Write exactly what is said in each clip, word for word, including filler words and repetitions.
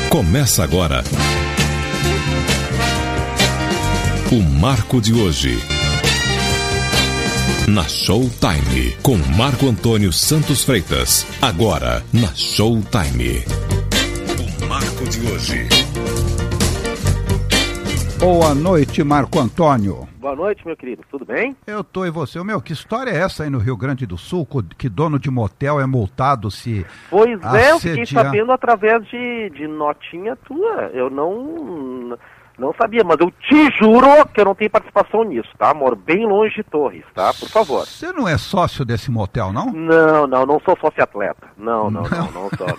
Começa agora o Marco de Hoje, na Showtime, com Marco Antônio Santos Freitas. Agora, na Showtime. O Marco de Hoje. Boa noite, Marco Antônio. Boa noite, meu querido. Tudo bem? Eu tô e você. Meu, que história é essa aí no Rio Grande do Sul, que dono de motel é multado se Pois é, eu fiquei assediar... sabendo através de, de notinha tua. Eu não... Não sabia, mas eu te juro que eu não tenho participação nisso, tá? Moro bem longe de Torres, tá? Por favor. Você não é sócio desse motel, não? Não, não, não sou sócio-atleta. Não, não, não, não, não sou,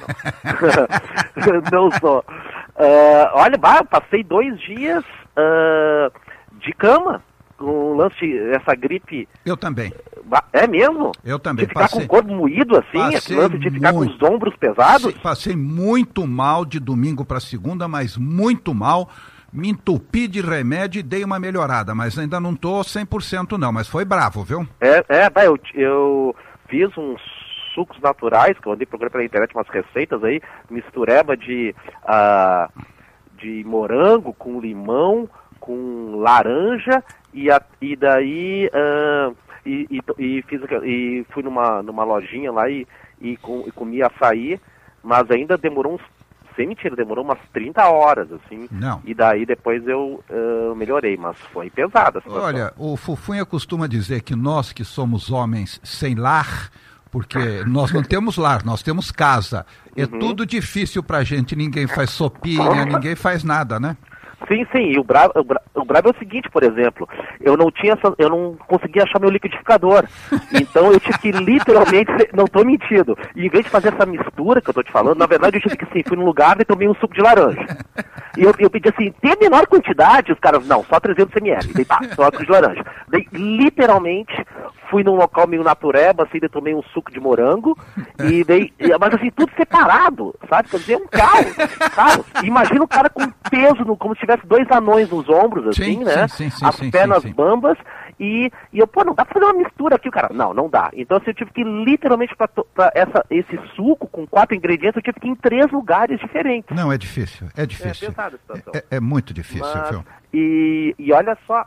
não. Não sou. Uh, olha, bah, eu passei dois dias uh, de cama com o lance de essa gripe. Eu também. É mesmo? Eu também. De ficar passei... com o corpo moído assim, esse lance de ficar muito... com os ombros pesados? Passei muito mal de domingo para segunda, mas muito mal. Me entupi de remédio e dei uma melhorada, mas ainda não tô cem por cento não, mas foi bravo, viu? É, é bah, eu, eu fiz uns sucos naturais, que eu andei procurando pela internet umas receitas aí, mistureba de, uh, de morango com limão, com laranja, e, a, e daí uh, e, e, e, fiz, e fui numa, numa lojinha lá e, e, com, e comi açaí, mas ainda demorou uns sem mentira, demorou umas trinta horas, assim. Não. E daí depois eu uh, melhorei, mas foi pesada a situação. Olha, o Fufunha costuma dizer que nós que somos homens sem lar, porque nós não temos lar, nós temos casa. É uhum. tudo difícil pra gente, ninguém faz sopinha, ninguém faz nada, né? Sim, sim, e o brabo, o, brabo, o brabo é o seguinte, por exemplo, eu não tinha, eu não conseguia achar meu liquidificador, então eu tive que literalmente, não tô mentindo, e em vez de fazer essa mistura que eu tô te falando, na verdade eu tive que, assim, fui num lugar e tomei um suco de laranja, e eu, eu pedi assim, tem a menor quantidade, os caras, não, só trezentos mililitros, daí pá, só suco de laranja, daí literalmente fui num local meio natureba, assim, daí tomei um suco de morango, e daí, mas assim, tudo separado, sabe, quer dizer, um caos, caos, imagina o cara com peso, no, como se tivesse dois anões nos ombros, assim, sim, né? Sim, sim, As sim, pernas sim, sim. bambas, e, e eu, pô, não dá pra fazer uma mistura aqui, o cara. Não, não dá. Então, assim, eu tive que, literalmente, pra, pra essa, esse suco com quatro ingredientes, eu tive que ir em três lugares diferentes. Não, é difícil, é difícil. É pesada a situação. É, é muito difícil, Mas, viu? E, e olha só,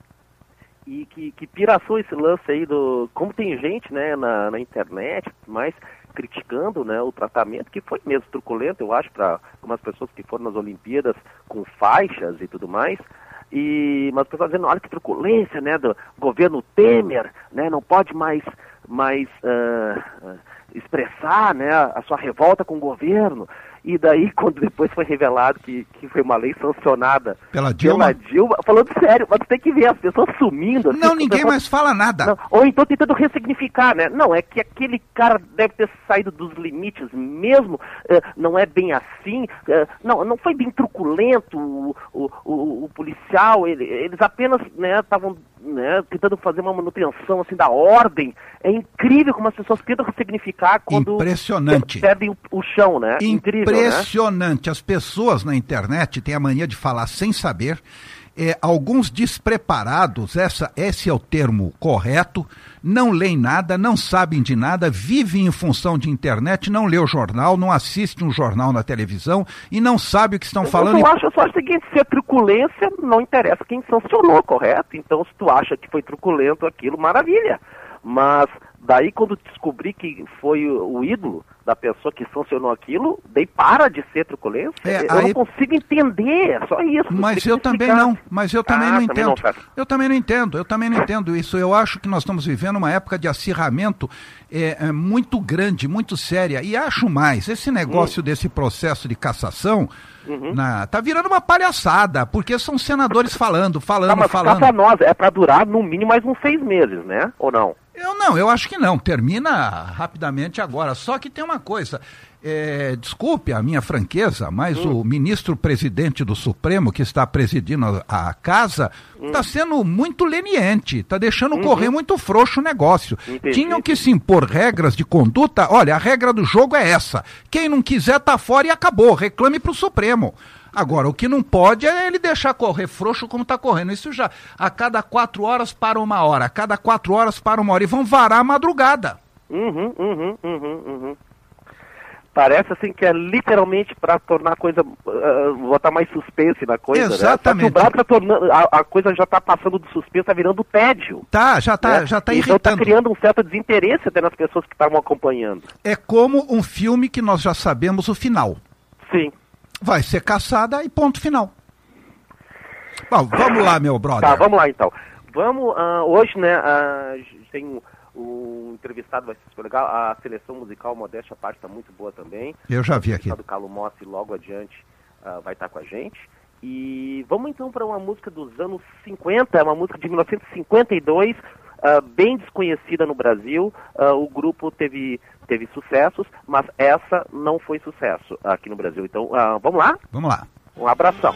e que, que piração esse lance aí do... Como tem gente, né, na, na internet, mas criticando, né, o tratamento, que foi mesmo truculento, eu acho, para algumas pessoas que foram nas Olimpíadas com faixas e tudo mais, e, mas as pessoas dizendo, olha que truculência, né, do governo Temer, né, não pode mais, mais uh, uh, expressar, né, a sua revolta com o governo. E daí, quando depois foi revelado que, que foi uma lei sancionada pela Dilma, pela Dilma, falando sério, mas tem que ver as pessoas sumindo. Assim, não, ninguém pessoas... mais fala nada. Não, ou então tentando ressignificar, né? Não, é que aquele cara deve ter saído dos limites mesmo, uh, não é bem assim, uh, não, não foi bem truculento o, o, o, o policial, ele, eles apenas estavam né, tentando fazer uma manutenção assim, da ordem. É incrível como as pessoas tentam ressignificar quando Impressionante. perdem o, o chão, né? Incrível. Impressionante. As pessoas na internet têm a mania de falar sem saber. É, alguns despreparados, essa, esse é o termo correto, não leem nada, não sabem de nada, vivem em função de internet, não lê o jornal, não assiste um jornal na televisão e não sabe o que estão eu, falando. Eu acho só o seguinte, se é truculência, não interessa quem sancionou, correto? Então, se tu acha que foi truculento aquilo, maravilha. Mas daí, quando descobri que foi o, o ídolo da pessoa que sancionou aquilo, daí para de ser truculência. É, eu aí... não consigo entender, é só isso. Mas eu também não, mas eu também ah, não também entendo. Não, eu também não entendo, eu também não entendo isso. Eu acho que nós estamos vivendo uma época de acirramento é, é, muito grande, muito séria. E acho mais, esse negócio hum. desse processo de cassação, uhum. na, tá virando uma palhaçada, porque são senadores falando, falando, tá, mas falando. Mas nós é para durar no mínimo mais uns seis meses, né? Ou não? Eu não, eu acho que não. Termina rapidamente agora. Só que tem uma coisa. É, desculpe a minha franqueza, mas hum. o ministro-presidente do Supremo, que está presidindo a, a casa, está hum. sendo muito leniente, está deixando uhum. correr muito frouxo o negócio. Entendi. Tinham que se impor regras de conduta. Olha, a regra do jogo é essa. Quem não quiser tá fora e acabou. Reclame para o Supremo. Agora, o que não pode é ele deixar correr frouxo como está correndo. Isso já, a cada quatro horas para uma hora, a cada quatro horas para uma hora. E vão varar a madrugada. Uhum, uhum, uhum, uhum. Parece assim que é literalmente para tornar a coisa uh, botar mais suspense na coisa, Exatamente. né? Só que o Brabo tá tornando, a, a coisa já tá passando do suspense, tá virando tédio. Tá, já tá, né? já tá então irritando. Tá criando um certo desinteresse até nas pessoas que estavam acompanhando. É como um filme que nós já sabemos o final. Sim. Vai ser caçada e ponto final. Bom, vamos lá, meu brother. Tá, vamos lá então. Vamos, uh, hoje, né, uh, tem um, um entrevistado, vai ser super legal, a seleção musical Modéstia à Parte está muito boa também. Eu já vi aqui. O Carlo Mossi logo adiante uh, vai estar com a gente. E vamos então para uma música dos anos cinquenta, uma música de mil novecentos e cinquenta e dois, uh, bem desconhecida no Brasil. Uh, o grupo teve, teve sucessos, mas essa não foi sucesso aqui no Brasil. Então, uh, vamos lá? Vamos lá. Um abração.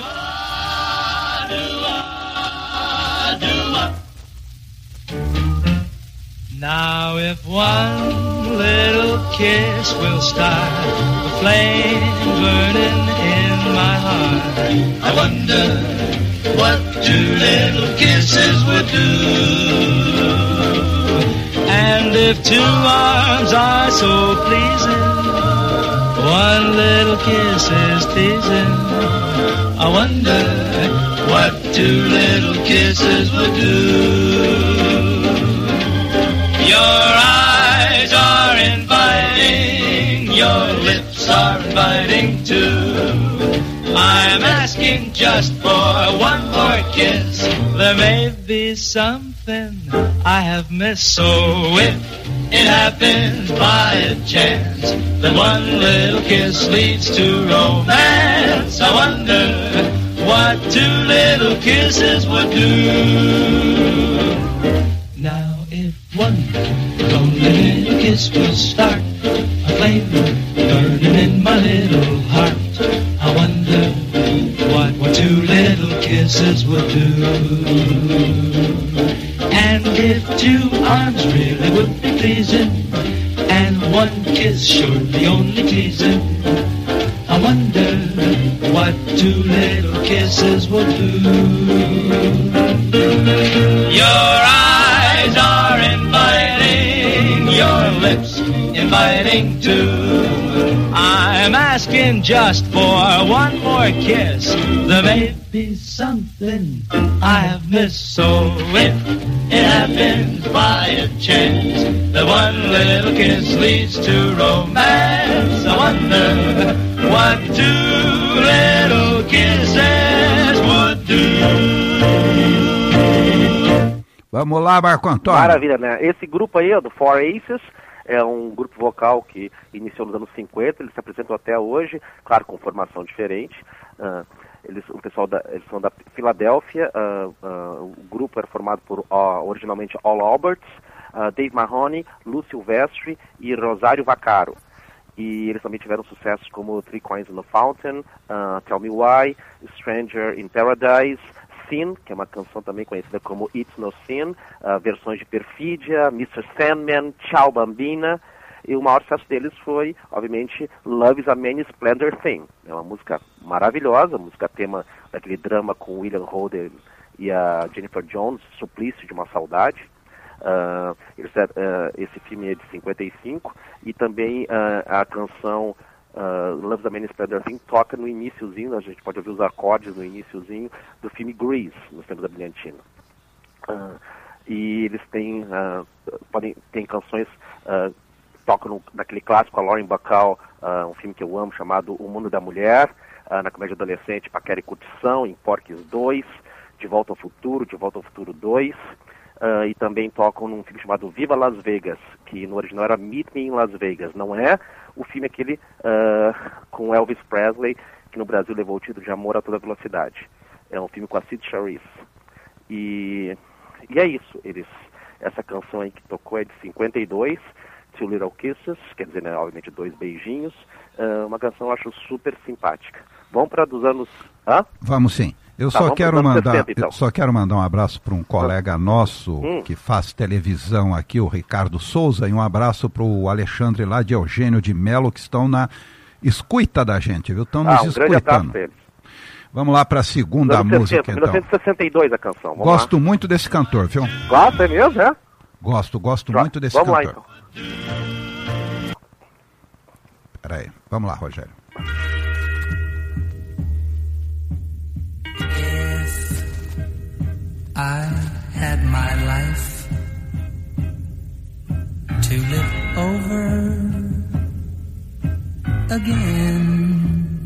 Now if one little kiss will start a flame burning in my heart, I wonder what two little kisses would do. And if two arms are so pleasing, one little kiss is teasing, I wonder what two little kisses would do. Your eyes are inviting, your lips are inviting too. I'm asking just for one more kiss. There may be something I have missed. So if it happens by a chance that one little kiss leads to romance, I wonder what two little kisses would do. Now if one lonely little kiss will start a flame burning in my little heart, I wonder what, what two little kisses would do. And if two arms really would be pleasing, and one kiss sure the only teasing, I wonder what two little kisses would do. Your eyes are inviting, your lips inviting too. I'm asking just for one more kiss. There may be something I have missed. So if it happens by a chance that one little kiss leads to romance, I wonder what two little kisses would do. Vamos lá, Marco Antônio. Maravilha, né? Esse grupo aí, ó, do Four Aces, é um grupo vocal que iniciou nos anos cinquenta, eles se apresentam até hoje, claro, com formação diferente. Uh, eles, o pessoal da, eles são da Filadélfia, uh, uh, o grupo era formado por uh, originalmente All Alberts, uh, Dave Mahoney, Lou Silvestre e Rosário Vaccaro. E eles também tiveram sucessos como Three Coins in the Fountain, uh, Tell Me Why, Stranger in Paradise, Sin, que é uma canção também conhecida como It's No Sin, uh, versões de Perfídia, mister Sandman, Ciao Bambina, e o maior sucesso deles foi, obviamente, Love is a Many Splendor Thing. É uma música maravilhosa, música tema daquele drama com William Holden e a Jennifer Jones, Suplício de uma Saudade. Uh, eles, uh, esse filme é de cinquenta e cinco, e também uh, a canção Uh, Love is a Many Splendor Thing toca no iniciozinho, a gente pode ouvir os acordes no iniciozinho do filme Grease, nos tempos da Brilhantina. Uh, e eles têm, uh, podem, têm canções, uh, tocam no, naquele clássico, a Lauren Bacall, uh, um filme que eu amo, chamado O Mundo da Mulher, uh, na comédia adolescente, Paquera e Curtição, em Porky's dois, De Volta ao Futuro, De Volta ao Futuro dois, uh, e também tocam num filme chamado Viva Las Vegas, que no original era Meet Me in Las Vegas, não é o filme aquele uh, com Elvis Presley, que no Brasil levou o título de Amor a Toda Velocidade. É um filme com a Sid Charisse. E, e é isso. Eles, essa canção aí que tocou é de cinquenta e dois, Two Little Kisses, quer dizer, né, obviamente, dois beijinhos. Uh, uma canção eu acho super simpática. Vamos para dos anos... Hã? Vamos sim. Eu, tá, só quero mandar, sessenta, então. eu só quero mandar um abraço para um colega nosso hum. que faz televisão aqui, o Ricardo Souza, e um abraço para o Alexandre lá de Eugênio de Melo, que estão na escuta da gente, viu? Estão nos ah, um escutando. Vamos lá para a segunda música, sessenta, então. mil novecentos e sessenta e dois a canção. Vamos Gosto lá. muito desse cantor, viu? Gosto, é mesmo, é? Gosto, gosto Tro... muito desse Vamos cantor. Vamos lá, então. Peraí, vamos lá, Rogério. I had my life to live over again.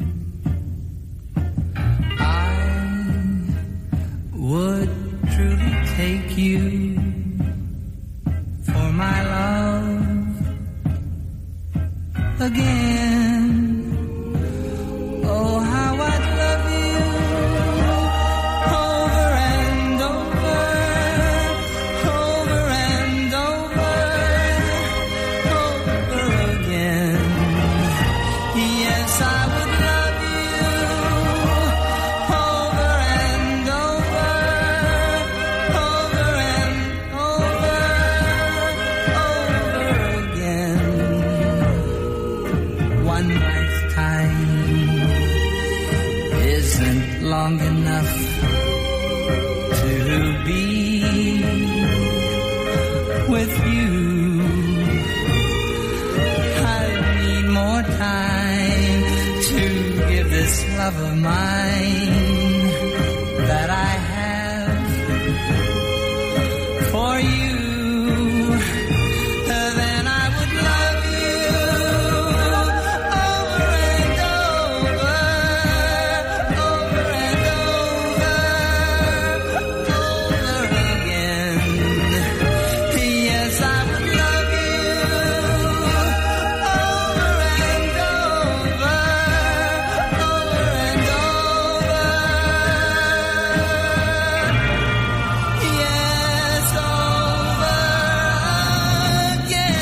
I would truly take you for my love again. Oh, how I'd love you over and over, over and over, over again. Yes, I would love you over and over, over and over, over again. One lifetime isn't long enough to be with you. I need more time to give this love of mine that I have for you. Then I would love you over and over, over and over, over again. Yes, I would love you over and over, over and over. Yes, over again.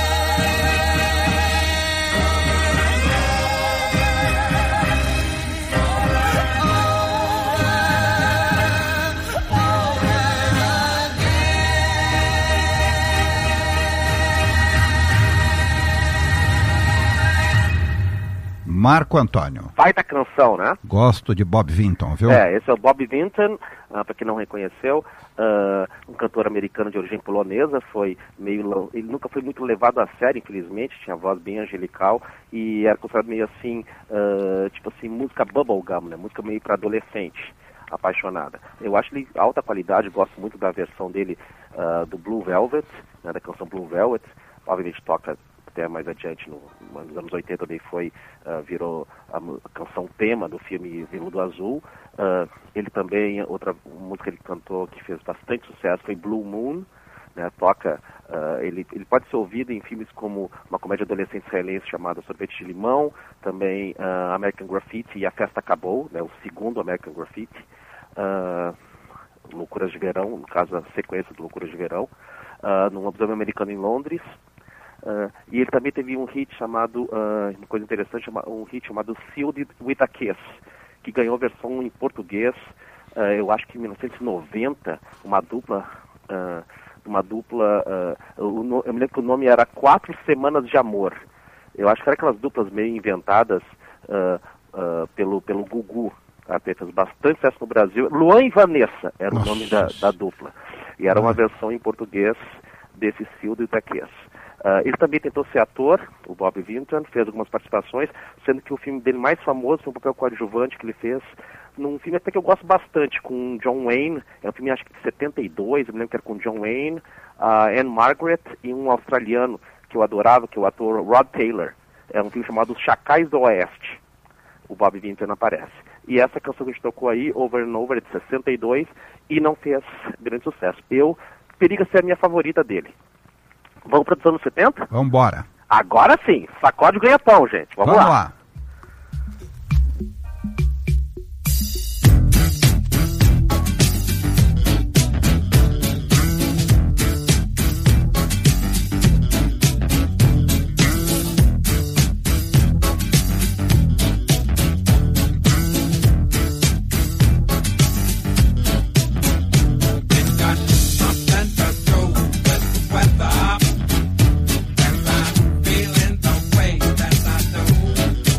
Marco Antônio. Baita canção, né? Gosto de Bob Vinton, viu? É, esse é o Bob Vinton, uh, para quem não reconheceu, uh, um cantor americano de origem polonesa, foi meio, ele nunca foi muito levado a sério, infelizmente, tinha voz bem angelical e era considerado meio assim, uh, tipo assim, música bubblegum, né? Música meio para adolescente, apaixonada. Eu acho ele alta qualidade, gosto muito da versão dele uh, do Blue Velvet, né, da canção Blue Velvet, obviamente toca até mais adiante, no, nos anos oitenta, daí foi, uh, virou a, a canção tema do filme Veludo Azul. Uh, ele também, outra música que ele cantou que fez bastante sucesso foi Blue Moon, né, toca, uh, ele, ele pode ser ouvido em filmes como uma comédia adolescente israelense chamada Sorvete de Limão, também uh, American Graffiti e A Festa Acabou, né, o segundo American Graffiti, uh, Loucuras de Verão, no caso a sequência de Loucuras de Verão, uh, num lobisomem americano em Londres. Uh, e ele também teve um hit chamado, uh, uma coisa interessante, um hit chamado Sealed with a Kiss, que ganhou versão em português, uh, eu acho que em mil novecentos e noventa, uma dupla, uh, uma dupla, uh, eu, eu me lembro que o nome era Quatro Semanas de Amor. Eu acho que era aquelas duplas meio inventadas uh, uh, pelo, pelo Gugu, tá? Fez bastante sucesso no Brasil. Luan e Vanessa era Nossa. o nome da, da dupla. E era uma versão em português desse Sealed with a Kiss. Uh, ele também tentou ser ator, o Bob Vinton, fez algumas participações, sendo que o filme dele mais famoso foi um papel coadjuvante que ele fez num filme até que eu gosto bastante, com John Wayne, é um filme acho que de setenta e dois, eu me lembro que era com John Wayne, uh, Anne Margaret e um australiano que eu adorava, que é o ator Rod Taylor. É um filme chamado Os Chacais do Oeste. O Bob Vinton aparece. E essa canção que a gente tocou aí, Over and Over, é de sessenta e dois, e não fez grande sucesso. Eu, periga ser a minha favorita dele. Vamos para os anos setenta? Vamos embora. Agora sim, sacode ganha-pão, gente. Vamos, Vamos lá. lá. Feeling the way that I do.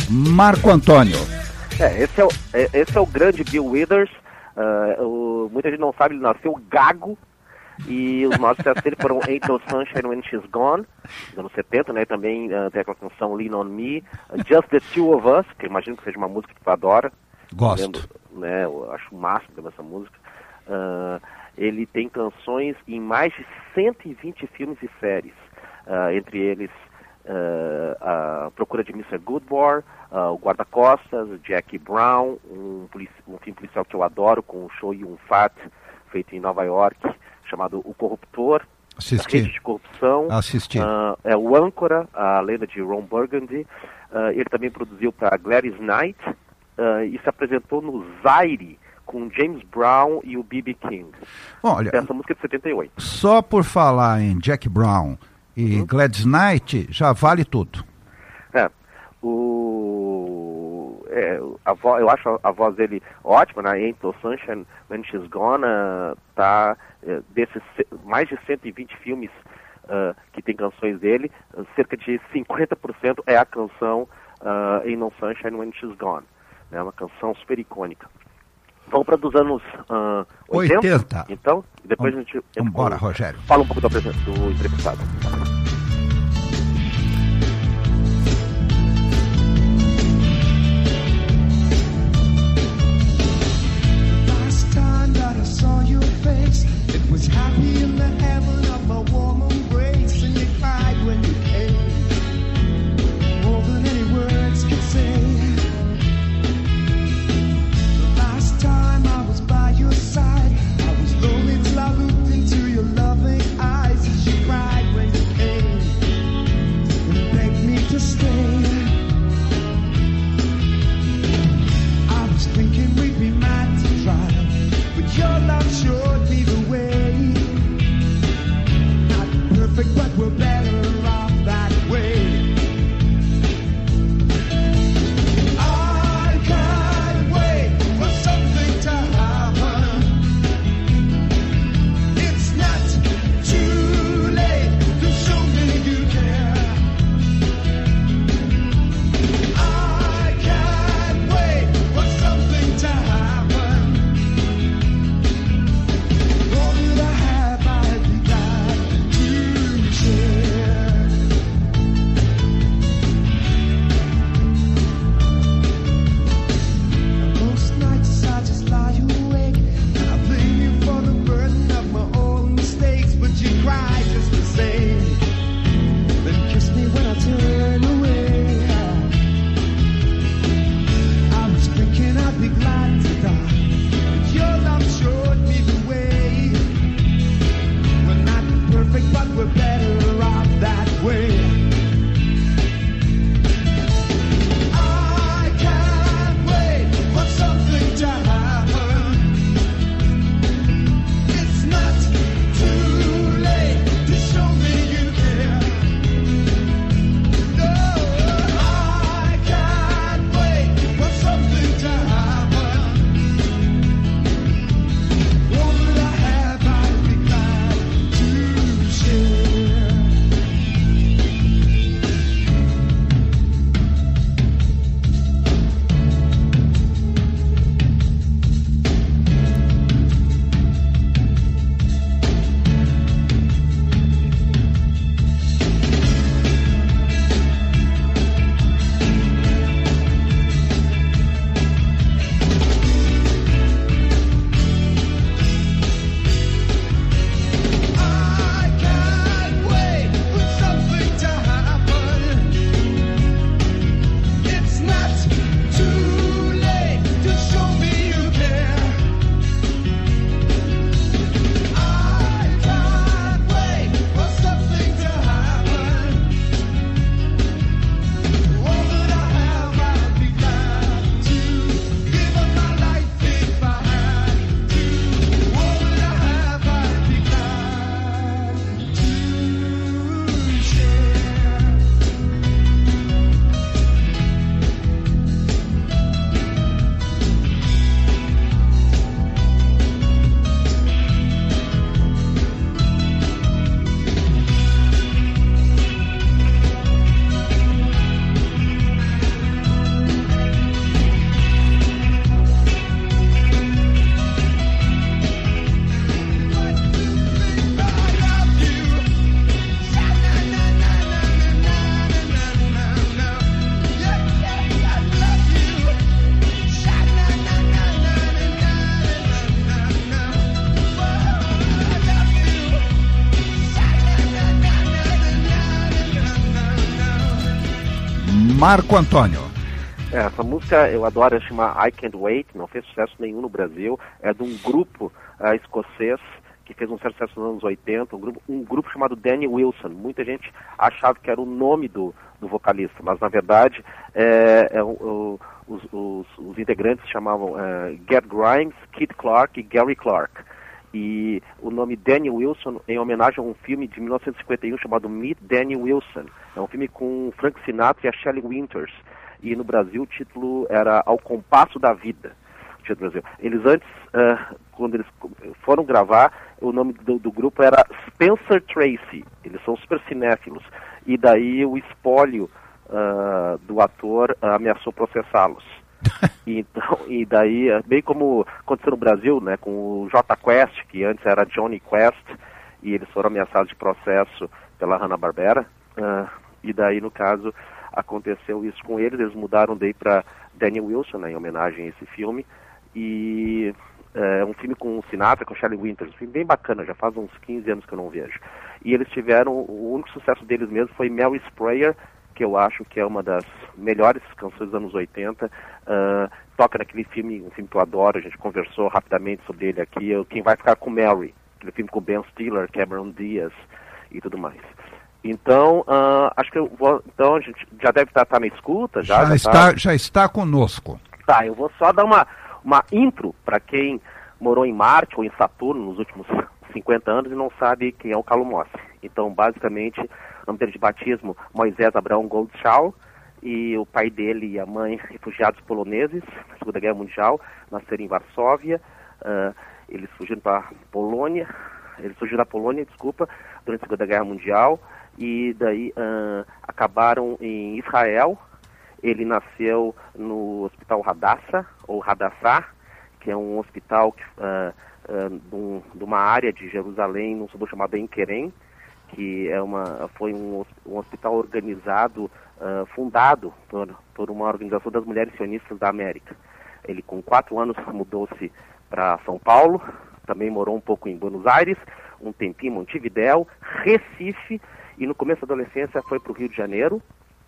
Marco Antônio. É, esse é o, é, esse é o grande Bill Withers. Uh, o, muita gente não sabe, ele nasceu gago. E os maiores sucessos dele foram Ain't No Sunshine When She's Gone, dos anos setenta, né? Também uh, tem aquela canção Lean On Me, uh, Just The Two of Us, que eu imagino que seja uma música que tu adora. Gosto. Lembro, né? Eu acho o máximo dessa música. Uh, ele tem canções em mais de cento e vinte filmes e séries, uh, entre eles uh, A Procura de mister Goodbar, uh, O Guarda-Costas, Jackie Brown, um, polici- um filme policial que eu adoro, com o Chow Yun-fat, feito em Nova York, chamado O Corruptor, Assisti. A Rede de Corrupção. Assisti. Uh, é o Âncora, a lenda de Ron Burgundy. Uh, ele também produziu para Gladys Knight uh, e se apresentou no Zaire com James Brown e o B B King. Bom, olha, Essa música é de setenta e oito. só por falar em Jack Brown e Uhum. Gladys Knight, já vale tudo. É, o, é, a vo, eu acho a, a voz dele ótima, né? Ain't No Sunshine When She's Gone, uh, tá, é, desses ce- mais de cento e vinte filmes uh, que tem canções dele, uh, cerca de cinquenta por cento é a canção uh, Ain't No Sunshine When She's Gone. É né? Uma canção super icônica. Vamos para dos anos uh, oitenta, oitenta. Então, e depois Vamos- a gente vamos embora, Rogério. fala um pouco do, apresen- do entrevistado. Last time that I saw your face, it was happy in the heaven of my warm embrace, and you cried when you came, more than any words could say. The last time I was by your side, I was lonely till I looked into your loving eyes, and you cried when you came. Marco Antônio. É, essa música eu adoro, ela chama I Can't Wait, não fez sucesso nenhum no Brasil, é de um grupo uh, escocês que fez um certo sucesso nos anos oitenta, um grupo, um grupo chamado Danny Wilson. Muita gente achava que era o nome do, do vocalista, mas na verdade é, é, o, os, os, os integrantes se chamavam uh, Gerd Grimes, Kid Clark e Gary Clark. E o nome Danny Wilson em homenagem a um filme de mil novecentos e cinquenta e um chamado Meet Danny Wilson. É um filme com Frank Sinatra e a Shelley Winters. E no Brasil o título era Ao Compasso da Vida. O Brasil. Eles antes, uh, quando eles foram gravar, o nome do, do grupo era Spencer Tracy. Eles são super cinéfilos. E daí o espólio uh, do ator uh, ameaçou processá-los. Então, e daí, bem como aconteceu no Brasil, né, com o J Quest, que antes era Johnny Quest, e eles foram ameaçados de processo pela Hanna-Barbera. Uh, e daí, no caso, aconteceu isso com eles. Eles mudaram daí para Danny Wilson, né, em homenagem a esse filme. E é um filme com o Sinatra, com Shelley Winters, um filme bem bacana, já faz uns quinze anos que eu não vejo. E eles tiveram, o único sucesso deles mesmo foi Mary Sprayer, que eu acho que é uma das melhores canções dos anos oitenta, uh, toca naquele filme, um filme que eu adoro, a gente conversou rapidamente sobre ele aqui, Quem Vai Ficar com Mary, aquele filme com Ben Stiller, Cameron Diaz e tudo mais. Então, uh, acho que eu vou, então a gente já deve estar, estar na escuta, já, Já, já está, tá... já está conosco. Tá, eu vou só dar uma, uma intro para quem morou em Marte ou em Saturno nos últimos cinquenta anos e não sabe quem é o Carlo Mossi. Então, basicamente, o nome dele de batismo, Moisés Abraão Goldschall, e o pai dele e a mãe, refugiados poloneses na Segunda Guerra Mundial, nasceram em Varsóvia. Uh, eles fugiram para Polônia, eles fugiram da Polônia, desculpa, durante a Segunda Guerra Mundial, e daí uh, acabaram em Israel. Ele nasceu no Hospital Hadassah, ou Hadassah, que é um hospital que, uh, uh, de, um, de uma área de Jerusalém, num subúrbio chamado Enkerem, que é uma, foi um, um hospital organizado, uh, fundado por, por uma organização das mulheres sionistas da América. Ele, com quatro anos, mudou-se para São Paulo, também morou um pouco em Buenos Aires, um tempinho em Montevidéu, Recife, e no começo da adolescência foi para o Rio de Janeiro.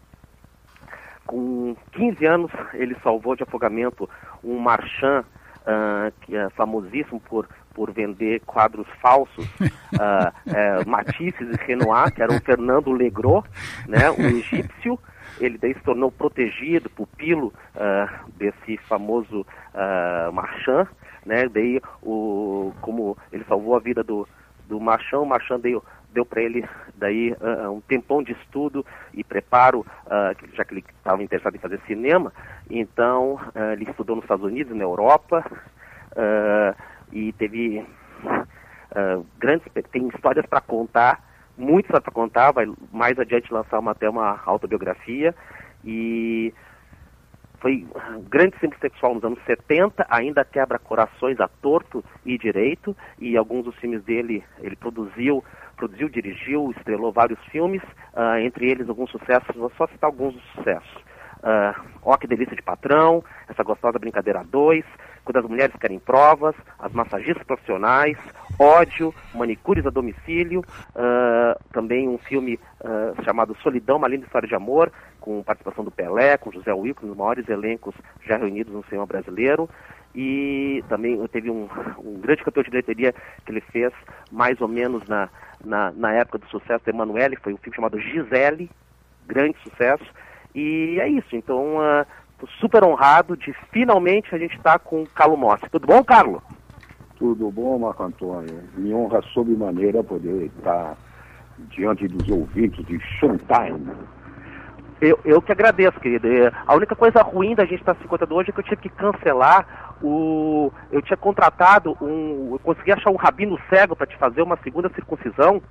Com quinze anos, ele salvou de afogamento um marchand, uh, que é famosíssimo por, por vender quadros falsos, uh, uh, Matisse e Renoir, que era o Fernando Legros, né, um egípcio. Ele daí se tornou protegido, pupilo uh, desse famoso uh, marchand, né, daí o, como ele salvou a vida do, do marchand, o marchand deu, deu para ele daí uh, um tempão de estudo e preparo, uh, já que ele estava interessado em fazer cinema. Então uh, ele estudou nos Estados Unidos, na Europa, uh, e teve uh, grandes, tem histórias para contar, muitas para contar, vai mais adiante lançar uma, até uma autobiografia, e foi um grande símbolo sexual nos anos setenta, ainda quebra corações a torto e direito, e alguns dos filmes dele ele produziu, produziu, dirigiu, estrelou vários filmes, uh, entre eles alguns sucessos, vou só citar alguns dos sucessos. Uh, Ó, que delícia de patrão, Essa Gostosa Brincadeira dois, Quando as Mulheres Querem Provas, As Massagistas Profissionais, Ódio, Manicures a Domicílio, uh, também um filme uh, chamado Solidão, Uma Linda História de Amor, com participação do Pelé, com José Wilker, um dos maiores elencos já reunidos no cinema brasileiro. E também teve um, um grande campeão de bilheteria que ele fez mais ou menos na, na, na época do sucesso da Emanuele, foi um filme chamado Gisele, grande sucesso. E é isso, então estou uh, super honrado de finalmente a gente estar tá com o Carlo Mossi. Tudo bom, Carlo? Tudo bom, Marco Antônio. Me honra sobremaneira poder estar diante dos ouvintes de Showtime. Eu, eu que agradeço, querido. A única coisa ruim da gente estar se encontrando hoje é que eu tive que cancelar o... Eu tinha contratado um... Eu consegui achar um rabino cego para te fazer uma segunda circuncisão.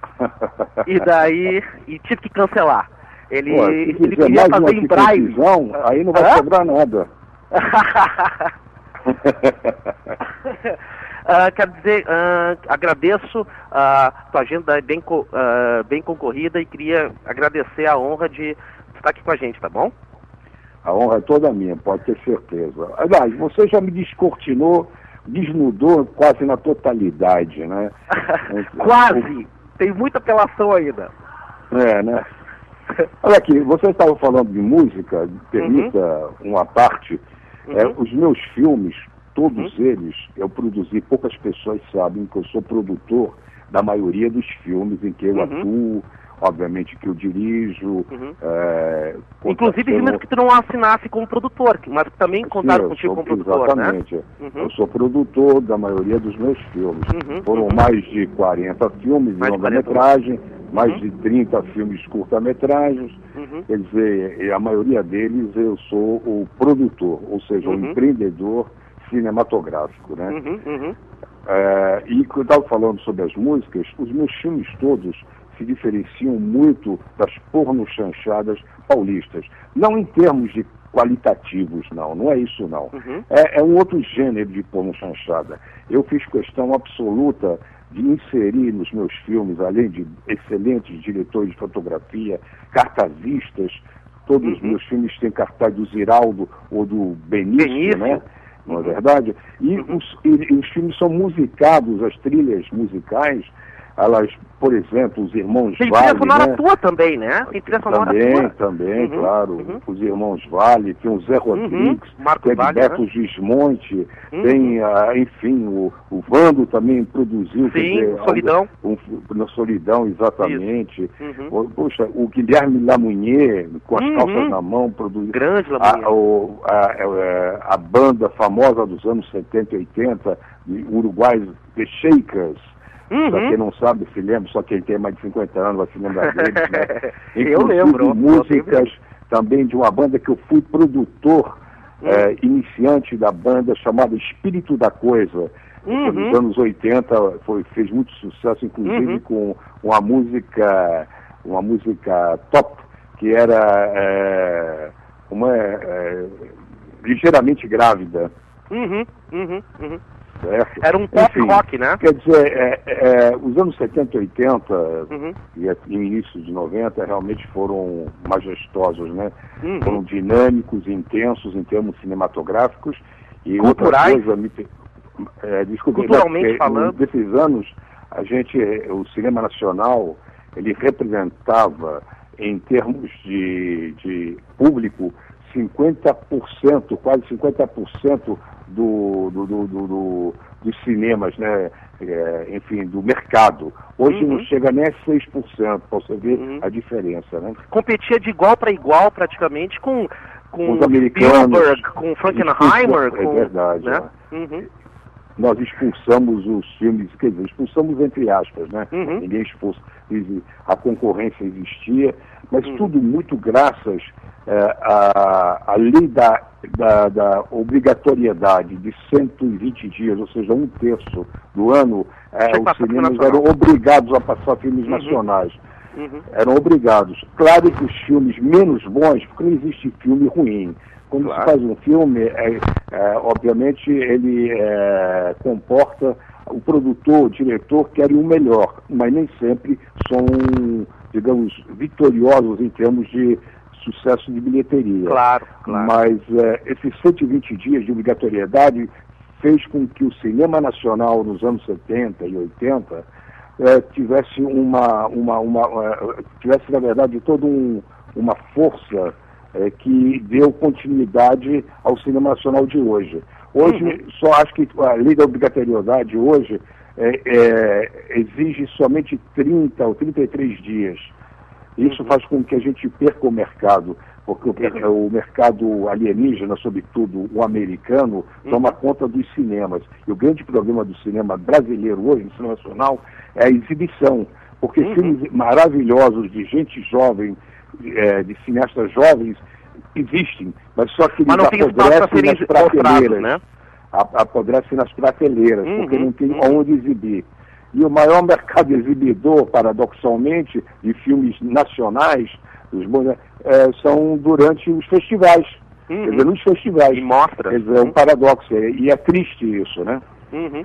E daí... E tive que cancelar. Ele, Pô, ele queria fazer em braille. Aí não vai Hã? sobrar nada. Uh, quero dizer, uh, agradeço, a uh, tua agenda é bem, co uh, bem concorrida e queria agradecer a honra de estar aqui com a gente, tá bom? A honra é toda minha, pode ter certeza. Aliás, você já me descortinou, desnudou quase na totalidade, né? Quase! Tem muita apelação ainda. É, né? Olha aqui, você estava falando de música, permita uhum. uma parte. Uhum. É, os meus filmes, todos uhum. eles, eu produzi, poucas pessoas sabem que eu sou produtor da maioria dos filmes em que eu uhum. atuo, obviamente que eu dirijo. Uhum. É, Inclusive filmes que tu não assinasse como produtor, mas que também contaram contigo como produtor, exatamente. Né? Uhum. Eu sou produtor da maioria dos meus filmes. Uhum. Foram uhum. mais de quarenta filmes de longa-metragem, mais uhum. de trinta filmes curta-metragens. Uhum. Quer dizer, a maioria deles eu sou o produtor, ou seja, uhum. o empreendedor cinematográfico, né? Uhum. Uhum. É, e quando eu estava falando sobre as músicas, os meus filmes todos se diferenciam muito das pornochanchadas paulistas. Não em termos de qualitativos, não, não é isso não. Uhum. É, é um outro gênero de pornochanchada. Eu fiz questão absoluta de inserir nos meus filmes, além de excelentes diretores de fotografia, cartazistas, todos uhum. os meus filmes têm cartaz do Ziraldo ou do Benício, Benício. né? Não é verdade? E, uhum. os, e, e os filmes são musicados, as trilhas musicais, elas, por exemplo, os irmãos Tem Vale... Tem trilha sonora né? tua também, né? Tem trilha sonora também, tua. Também, uhum. claro. Uhum. Os irmãos Vale, tem o Zé Rodrigues, uhum. Marco tem Vale, Beto né? Gismonte, uhum. tem, uh, enfim, o, o Vando também produziu... Sim, quer dizer, Solidão. Um, um, na Solidão, exatamente. Uhum. O, poxa, o Guilherme Lamounier, com as uhum. calças na mão, produziu... Grande Lamounier. A, o, a, a, a banda famosa dos anos setenta e oitenta, Uruguai, The Shakers. Uhum. Pra quem não sabe, se lembra, só quem tem mais de cinquenta anos vai se lembrar deles, né? Eu lembro. Músicas também de uma banda que eu fui produtor uhum. é, iniciante da banda, chamada Espírito da Coisa. Uhum. Nos anos oitenta foi, fez muito sucesso, inclusive uhum. com uma música, uma música top, que era é, uma é, ligeiramente grávida. Uhum. Uhum. Uhum. Certo? Era um pop Enfim, rock, né? Quer dizer, é, é, os anos setenta e oitenta uhum. e, e o início de noventa realmente foram majestosos, né? Uhum. Foram dinâmicos, intensos em termos cinematográficos. E culturais. outra coisa, é, desculpa, culturalmente falando. Nesses anos, a gente, o cinema nacional, ele representava, em termos de, de público, cinquenta por cento, quase cinquenta por cento do, do, do, do, do, dos cinemas, né? É, enfim, do mercado. Hoje uhum. não chega nem a seis por cento, para você ver uhum. a diferença, né? Competia de igual para igual, praticamente, com, com os americanos, Spielberg, com Frankenheimer. É com, verdade. Né? É. Uhum. Nós expulsamos os filmes, quer dizer, expulsamos entre aspas, né? Uhum. Ninguém expulsa. A concorrência existia, mas uhum. tudo muito graças é, à, à lei da, da, da obrigatoriedade de cento e vinte dias, ou seja, um terço do ano, é, os cinemas eram obrigados a passar filmes uhum. nacionais. Uhum. Eram obrigados. Claro que os filmes menos bons, porque não existe filme ruim. Quando claro. se faz um filme, é, é, obviamente ele é, comporta o produtor, o diretor querem o melhor, mas nem sempre são, digamos, vitoriosos em termos de sucesso de bilheteria. Claro, claro. Mas é, esses cento e vinte dias de obrigatoriedade fez com que o cinema nacional nos anos setenta e oitenta é, tivesse uma, uma, uma, uma tivesse na verdade toda um, uma força é, que deu continuidade ao cinema nacional de hoje. Hoje, uhum. só acho que a lei da obrigatoriedade hoje é, é, exige somente trinta ou trinta e três dias. Isso uhum. faz com que a gente perca o mercado, porque o, uhum. o mercado alienígena, sobretudo o americano, uhum. toma conta dos cinemas. E o grande problema do cinema brasileiro hoje, do cinema nacional, é a exibição. Porque uhum. filmes maravilhosos de gente jovem, é, de cineastas jovens, existem, mas só que eles apodrecem nas prateleiras, né? apodrecem nas prateleiras, uhum, porque não tem uhum. onde exibir. E o maior mercado exibidor, paradoxalmente, de filmes nacionais, os, é, são durante os festivais. Uhum. Quer dizer, nos festivais. E mostra. Quer dizer, é um paradoxo, e é triste isso, né? Uhum.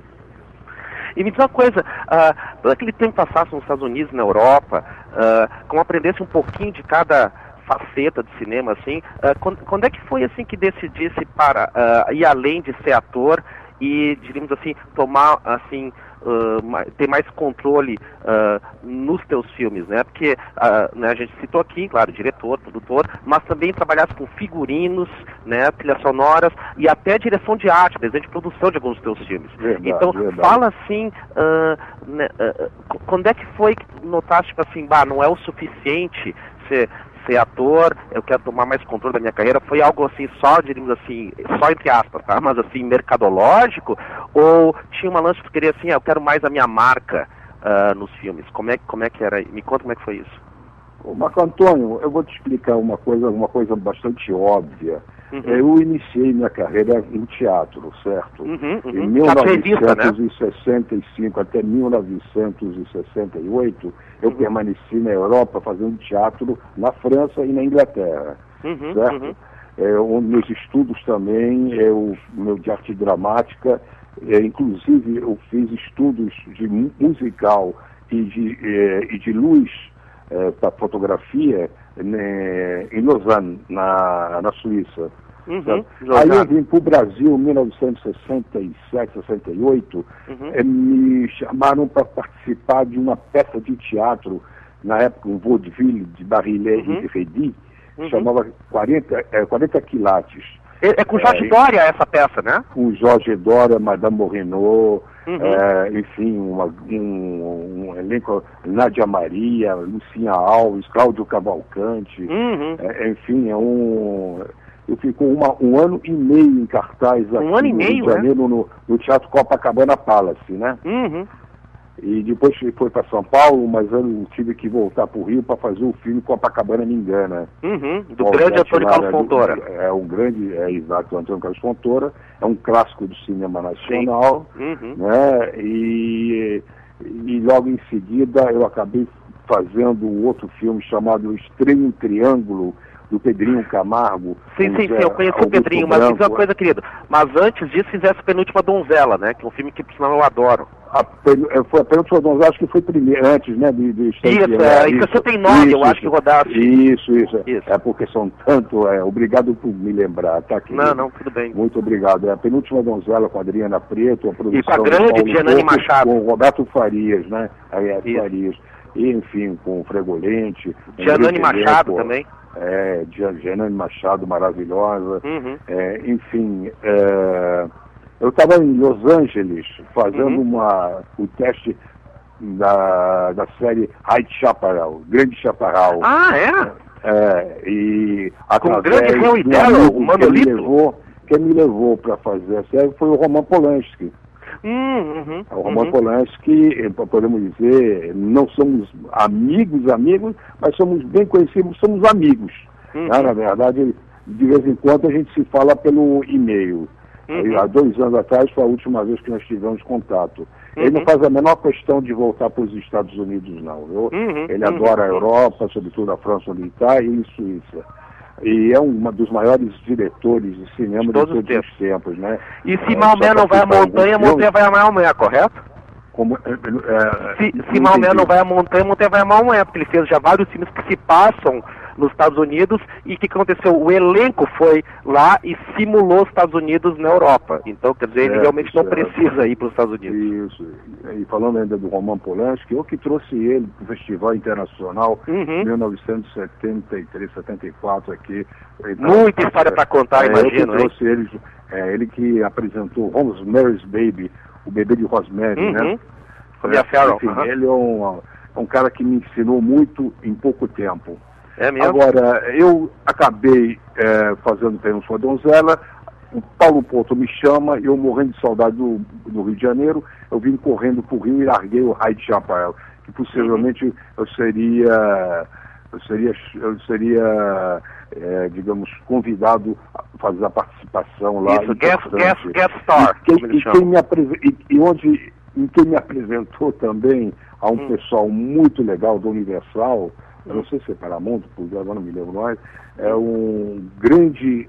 E me diz uma coisa, uh, todo aquele tempo passasse nos Estados Unidos, na Europa, uh, como aprendesse um pouquinho de cada faceta de cinema, assim, uh, quando, quando é que foi assim que decidisse para uh, ir além de ser ator e, diríamos assim, tomar assim uh, ma- ter mais controle uh, nos teus filmes, né? Porque uh, né, a gente citou aqui, claro, diretor, produtor, mas também trabalhasse com figurinos, né, trilhas sonoras e até direção de arte, desenho de produção de alguns dos teus filmes. Verdade, então, verdade. fala assim, uh, né, uh, quando é que foi que notaste, tipo assim, bah, não é o suficiente ser, ser ator, eu quero tomar mais controle da minha carreira? Foi algo assim, só, diríamos assim, só entre aspas, tá? Mas assim, mercadológico? Ou tinha uma lance que tu queria assim, ah, eu quero mais a minha marca uh, nos filmes? Como é, como é que era? Me conta como é que foi isso. Ô, Marco Antônio, eu vou te explicar uma coisa, uma coisa bastante óbvia. Uhum. Eu iniciei minha carreira em teatro, certo? Uhum, uhum. Em mil Revista, né? novecentos e sessenta e cinco até mil novecentos e sessenta e oito, eu Uhum. permaneci na Europa fazendo teatro na França e na Inglaterra, Uhum, certo? uhum. É, os meus estudos também, é, o meu de arte dramática, é, inclusive eu fiz estudos de mu- musical e de, é, e de luz é, para fotografia né, em Lausanne, na, na Suíça. Uhum. Sabe? Lausanne. Aí eu vim para o Brasil em mil novecentos e sessenta e sete, sessenta e oito, Uhum. eh, me chamaram para participar de uma peça de teatro, na época um vaudeville de Barillet Uhum. e de Redi, Uhum. chamava quarenta, eh, quarenta quilates, É, é com Jorge É, Dória essa peça, né? com Jorge Dória, Madame Moreno, Uhum. eh, enfim, uma, um, um elenco, Nádia Maria, Lucinha Alves, Cláudio Cavalcante, Uhum. é, enfim, é um... Eu ficou uma, um ano e meio em cartaz aqui Um ano e no meio, Rio de Janeiro, no, no Teatro Copacabana Palace, né? Uhum. E depois foi para São Paulo, mas eu tive que voltar para o Rio para fazer o filme Copacabana Me Engana. Uhum. Do Bom, grande Beth Antônio Lara, Carlos Fontoura. É um grande, é exato, o Antônio Carlos Fontoura, é um clássico do cinema nacional, Uhum. né? E, e logo em seguida eu acabei fazendo um outro filme chamado Estranho Triângulo, do Pedrinho Camargo. Sim, com sim, sim, Zé eu conheci o Augusto Pedrinho, mas diz Branco. uma coisa, querido. Mas antes disso, fizesse Penúltima Donzela, né? Que é um filme que, por sinal, eu adoro. A, pen- eh, foi a Penúltima Donzela, acho que foi primeiro, antes, né, de, de Estranho Isso, Triângulo. é, em sessenta e nove, eu acho que rodasse. Isso, isso, Isso. É porque são tanto, é, obrigado por me lembrar, tá, querido? Não, não, tudo bem. Muito obrigado. É a Penúltima Donzela com a Adriana Preto, a produção E com a de grande Paulo Gianani Porto, Machado. com o Roberto Farias, né? Aí é Isso. Farias. E, enfim, com o Fregolente. Gianani Henrique Machado Elenco, também. É, Gia- Gianani Machado, maravilhosa. Uhum. É, enfim, é, eu estava em Los Angeles fazendo Uhum. uma, o teste da, da série High Chaparral, Grande Chaparral. Ah, é? É, e Com o através grande Harry de um Darrow, amigo o que me Manolito. levou, quem me levou para fazer a série foi o Roman Polanski. Hum, uhum. O Roman Uhum. Polanski, eh, podemos dizer, não somos amigos, amigos, mas somos bem conhecidos, somos amigos. Uhum. Né? Na verdade, de vez em quando a gente se fala pelo e-mail. Uhum. Aí, há dois anos atrás foi a última vez que nós tivemos contato. Ele não Uhum. faz a menor questão de voltar para os Estados Unidos, não. viu? Uhum. Ele Uhum. adora a Europa, sobretudo a França onde ele está, e a Suíça. E é um dos maiores diretores de cinema de todos todos, os tempos. os tempos, né? E se É, Maomé só não pra vai à citar montanha, alguns Montanha vai a Maomé, correto? Como, é, é, Se, não se Maomé entendi. não vai à montanha, Montanha vai a Maomé, porque ele fez já vários filmes que se passam nos Estados Unidos e o que aconteceu? O elenco foi lá e simulou os Estados Unidos na Europa. Então, quer dizer, ele Certo, realmente não certo. precisa ir para os Estados Unidos. Isso. E falando ainda do Roman Polanski, eu que trouxe ele para o Festival Internacional em Uhum. mil novecentos e setenta e três, setenta e quatro aqui. Então, Muita história para contar, é, imagino, eu que hein? trouxe ele, é, ele que apresentou Rosemary's Baby, o bebê de Rosemary, Uhum. né? Colin Farrell, Enfim, aham. ele é um, é um cara que me ensinou muito em pouco tempo. É mesmo? Agora, eu acabei é, fazendo Penúltima Donzela, o Paulo Porto me chama, eu morrendo de saudade do, do Rio de Janeiro, eu vim correndo para o Rio e larguei o High Chaparral, que possivelmente eu seria, eu seria, eu seria é, digamos, convidado a fazer a participação lá. Isso, guest, importante. guest, guest star, E como quem, eles e quem chamam. me apresen- e, e onde, em quem me apresentou também a um Hum. pessoal muito legal do Universal, eu não sei se é Paramount, porque agora não me lembro mais, é um grande,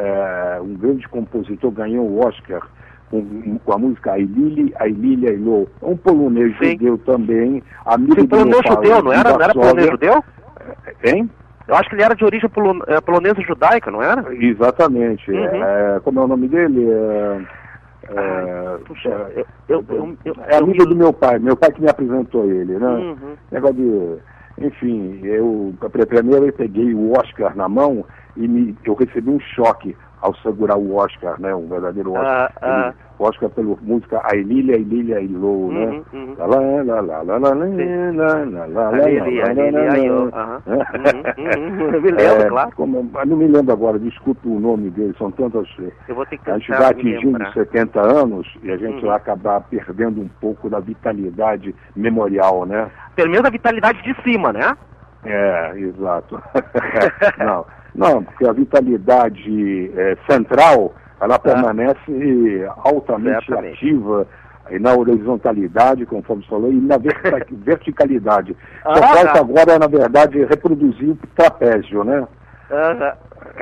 é, um grande compositor, ganhou o Oscar com, com a música Ailili, Ailili, Ailô. É um polonês Sim. judeu também, amigo Sim, do polonês meu pai, judeu, não era? Não era Varsóvia. polonês judeu? Hein? Eu acho que ele era de origem polon- eh, polonesa judaica, não era? Exatamente. Uhum. É, como é o nome dele? É, É, puxa, é, eu, eu, eu, eu, é eu amigo me- do meu pai, meu pai que me apresentou ele, né? Uhum. Negócio de, enfim, eu pra- primeiro eu peguei o Oscar na mão e me, eu recebi um choque ao segurar o Oscar, né? Um verdadeiro Oscar. Ah, ah. Ele- o Oscar pela música A Emília, Emília e Lou, né? Uhum, uhum. Lá, lá, lá, lá, lá, lá, lá, Sim. lá, lá, lá, lá, Alili, lá, lá, alili, lá, aí, ó, lá. aham. Uhum, uhum, eu me lembro, É, claro. como- mas não me lembro agora, desculpe o nome dele, são tantas. Eu vou ter que A gente tentar vai me atingindo lembrar. setenta anos e a gente Uhum. vai acabar perdendo um pouco da vitalidade memorial, né? Pelo menos a vitalidade de cima, né? É, exato. não, não, porque a vitalidade é, central, ela permanece altamente Certamente. ativa e na horizontalidade, conforme você falou, e na verta- verticalidade. Ah, Só falta tá. agora, na verdade, reproduzir o trapézio, né? Aham.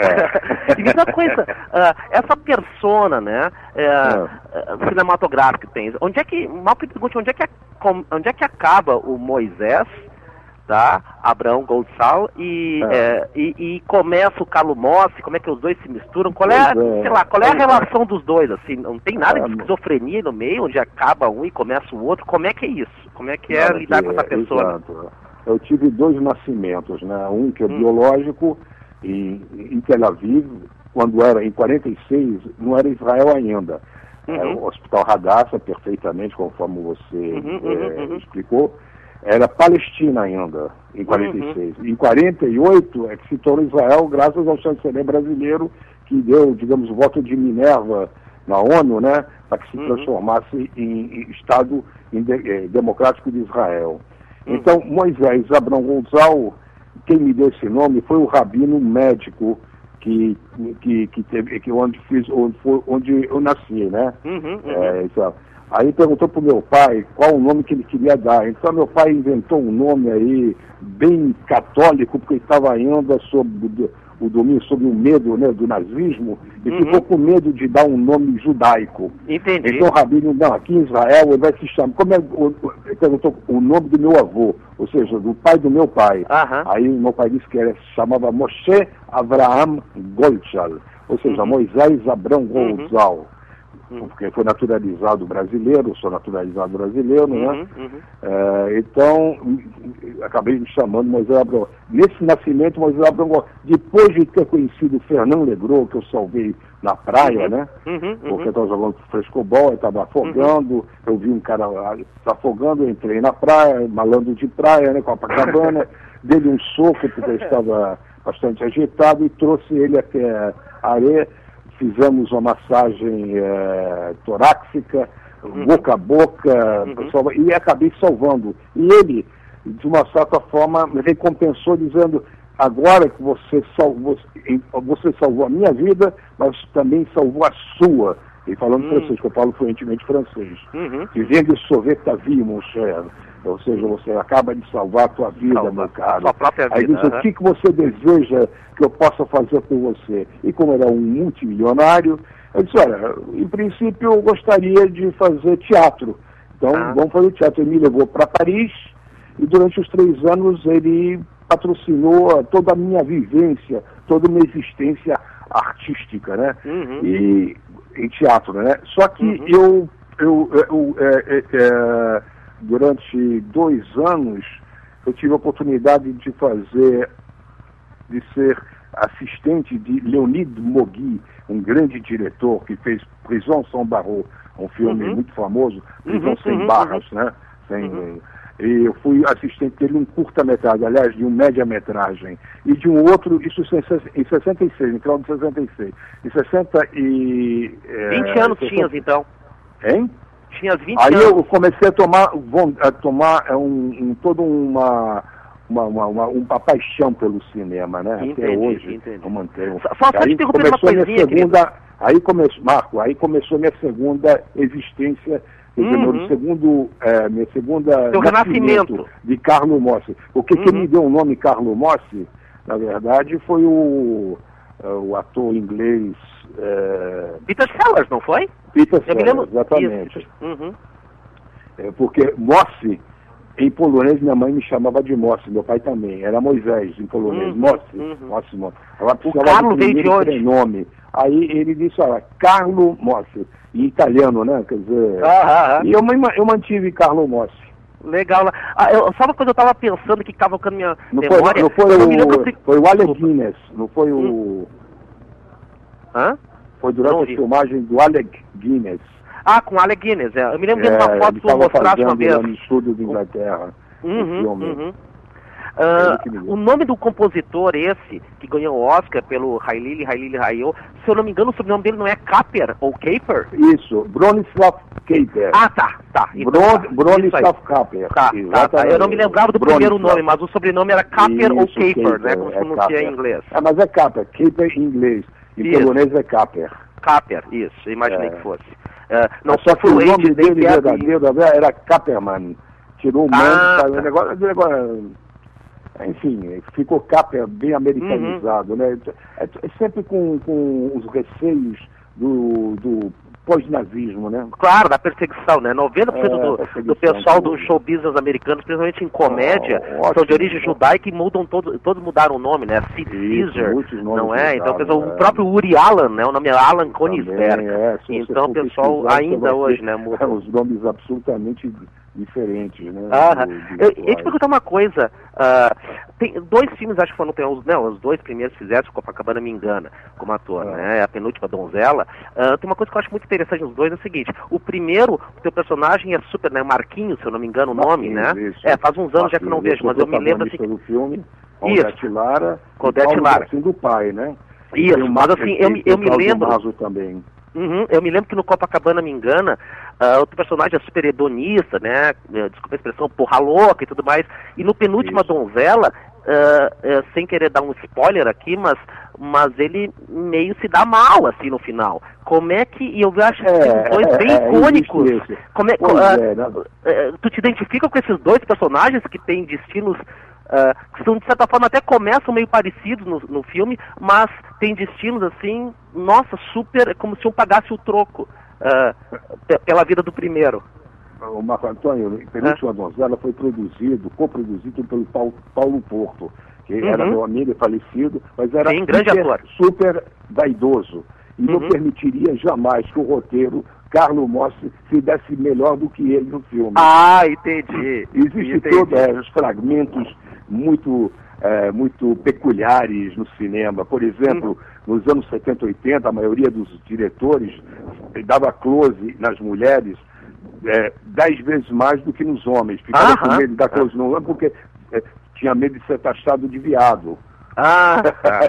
É. E diz uma coisa, ah, essa persona, né, é, ah, cinematográfica que tem, onde é que, mal que pergunte, onde é que, com- onde é que acaba o Moisés, tá, Abraão Goldsal, e, É. é, e, e começa o Carlo Mossi, como é que os dois se misturam, qual é, Pois é. sei lá, qual é a Pois é. relação dos dois, assim, não tem nada É, de esquizofrenia no meio, onde acaba um e começa o outro, como é que é isso? Como é que é Não, lidar com essa é, persona? exato. Eu tive dois nascimentos, né? Um que é Hum. biológico em, em Tel Aviv, quando era em quarenta e seis, não era Israel ainda. Uhum. Era o Hospital Hadassah, perfeitamente, conforme você Uhum, eh, uhum, uhum. explicou. Era Palestina ainda, em quarenta e seis. Uhum. Em quarenta e oito é que se tornou Israel, graças ao chanceler brasileiro, que deu, digamos, o voto de Minerva na ONU, né? Para que se Uhum. transformasse em, em Estado inde- eh, democrático de Israel. Uhum. Então, Moisés Abrão Goldsal, quem me deu esse nome foi o rabino médico que, que, que teve, que onde, fiz, onde, foi, onde eu nasci, né? Uhum, uhum. É, então, aí perguntou para o meu pai qual o nome que ele queria dar. Então, meu pai inventou um nome aí bem católico, porque ele estava ainda sobre o, o domínio, sobre o medo, né, do nazismo, e Uhum. ficou com medo de dar um nome judaico. Entendi. Então o rabino, não, aqui em Israel ele vai se chamar, como é, o- o- ele perguntou o nome do meu avô, ou seja, do pai do meu pai. Aham. Aí meu pai disse que ele se chamava Moshe Avraham Goldsal, ou seja, Uhum. Moisés Abrão Goldsal, Uhum. porque foi naturalizado brasileiro, sou naturalizado brasileiro, né? Uhum, uhum. É, então, m- m- acabei me chamando Moisés Abrão. Nesse nascimento, Moisés Abrão Goldsal, depois de ter conhecido o Fernando Legros, que eu salvei na praia, Uhum. né? Uhum, uhum. Porque eu estava jogando frescobol, eu estava afogando, eu vi um cara lá se afogando, eu entrei na praia, malandro de praia, né, Copacabana, dei um soco porque ele estava bastante agitado e trouxe ele até a areia, fizemos uma massagem eh, torácica, Uhum. boca a boca, Uhum. pessoal, e acabei salvando. E ele, de uma certa forma, me recompensou dizendo: agora que você salvou, você salvou a minha vida, mas também salvou a sua. E falando Hum. francês, que eu falo fluentemente francês. Uhum. Dizendo sauver ta vie, mon cher. Ou seja, você acaba de salvar a tua vida, Salva meu a caro. sua própria Aí vida, diz, aham. o que, que você deseja que eu possa fazer por você? E como era um multimilionário, eu disse, olha, em princípio eu gostaria de fazer teatro. Então, Ah. vamos fazer teatro. Ele me levou para Paris e durante os três anos ele patrocinou toda a minha vivência, toda a minha existência artística, né? Uhum. E em teatro, né? Só que Uhum. eu, eu, eu é, é, é, durante dois anos eu tive a oportunidade de fazer, de ser assistente de Leonid Mogui, um grande diretor que fez Prison Sans Barreaux, um filme Uhum. muito famoso, Prisão Uhum, Sem uhum, Barras, né? Sem, Uhum. E eu fui assistente dele um curta-metragem, aliás, de um média-metragem, e de um outro, isso em sessenta e seis, no final de sessenta e seis. Em sessenta e... é, vinte anos sessenta tinhas, então. Hein? Tinhas vinte Aí anos. eu comecei a tomar, von- a tomar é, um, um, toda uma, uma, uma, uma, uma paixão pelo cinema, né? Até Entendi, hoje entendi. eu mantenho. Só- só te Aí interrompendo uma começou a minha coisinha, segunda, aí começou, Marco, aí começou a minha segunda existência, quer dizer, Uhum. meu segundo, é, minha segunda Seu renascimento. de Carlo Mossi. O que, que Uhum. me deu o nome Carlo Mossi, na verdade, foi o, é, o ator inglês é, Peter Sellers, não foi? Peter Eu me Sellers, lembro. exatamente. Isso. Uhum. É, porque Mossi Em polonês, minha mãe me chamava de Mossi, meu pai também. Era Moisés, em polonês. Uhum, Mossi, uhum. Mossi, Mossi. Ela O precisava Carlo do veio de primeiro onde? prenome. Aí ele disse, olha, Carlo Mossi. Em italiano, né? Quer dizer... Ah, ah, E eu, ma- eu mantive Carlo Mossi. legal. Lá. Ah, eu, só uma coisa eu tava pensando que cavalcando minha Não foi, memória. não foi eu não me lembro o... se- Foi o Alec Guinness, não foi o... Hã? Foi Não durante a ouvi. filmagem do Alec Guinness. Ah, com Alec Guinness. É. Eu me lembro de uma É, foto ele que tu estava mostraste uma fazendo vez. lá no estúdio de Inglaterra. o Uhum, filme. uhum. Ah, Ele que me deu. o nome do compositor esse, que ganhou o Oscar pelo Hailili, Hailili, Hayo, se eu não me engano, o sobrenome dele não é Kaper ou Caper? Isso, Bronislaw Kaper. Ah, tá, tá. Então, Bron, tá. Isso Bronislaw aí. Kaper. Tá, tá, tá. Exatamente. Eu não me lembrava do Bronislaw. primeiro nome, mas o sobrenome era Kaper ou Isso, Caper, né? Como se é pronuncia Kaper. em inglês. É, mas é Kaper, Kaper em inglês. Em Isso. polonês é Kaper. Kaper, isso, eu imaginei É. que fosse. Ah, não Só sou que o fluente, nome nem dele piada em- verdadeiro era Kaperman. Tirou o man, Ah, saiu tá. o negócio, o negócio. Enfim, ficou Kaper bem americanizado, Uhum. né? É, é sempre com, com os receios do, do pós-nazismo, né? Claro, da perseguição, né? noventa por cento É, do, perseguição, do pessoal tudo. do show business americanos, principalmente em comédia, Oh, são de ótimo. origem judaica e mudam todos, todos mudaram o nome, né? Sid Isso, Caesar, muitos nomes não é? Então, mudaram, pessoal, é. o próprio Uri Allen, né? O nome é Alan Konigsberg. Também, é, se você Então, o for pessoal pesquisar, ainda você vai hoje, ter, né? Muda. Os nomes absolutamente diferentes, né? Ah, do- do eu, eu ia te atuais. perguntar uma coisa. ah, tem dois filmes, acho que foram tem os, não, os dois primeiros fizeram, o Copacabana me engana como ator, Ah. né? A penúltima donzela. Ah, tem uma coisa que eu acho muito interessante nos dois, é o seguinte: o primeiro, o teu personagem é super, né? Marquinhos, se eu não me engano o nome, né? Marquinhos, isso. É, faz uns anos já que eu não vejo, mas eu me lembro assim. do filme, com Isso. Odete Lara, Com e Odete Paulo Lara. Garcia do pai, né? Isso, Tem o mas Marco- assim, eu me- tem eu o me Cláudio lembro- Mazo também. Uhum, eu me lembro que no Copacabana me engana, ah, o teu personagem é super hedonista, né? eh, Desculpa a expressão, porra louca e tudo mais. E no penúltima Isso. donzela, ah, eh, sem querer dar um spoiler aqui, mas, mas ele meio se dá mal assim no final. Como é que. E eu acho que É, esses dois é, bem é, icônicos. existe esse. Como é, Pois ah, é, né? eh, tu te identifica com esses dois personagens que têm destinos. ah, que são, de certa forma, até começam meio parecidos no, no filme, mas têm destinos assim, nossa, super, é como se um pagasse o troco ah, pe- pela vida do primeiro. O Marco Antônio, Penúltima Donzela foi produzido, coproduzido pelo Paulo, Paulo Porto, que era Uhum. meu amigo, é falecido, mas era Sim, grande super, ator. super vaidoso. E não Uhum. permitiria jamais que o roteiro, Carlo Mossi, se desse melhor do que ele no filme. Ah, entendi. Existem entendi. todos é, os fragmentos muito, é, muito peculiares no cinema. Por exemplo, Uhum. nos anos setenta, oitenta, a maioria dos diretores dava close nas mulheres é, dez vezes mais do que nos homens. Ficava com Aham. medo de dar close no homem porque é, tinha medo de ser taxado de viado. Ah, tá.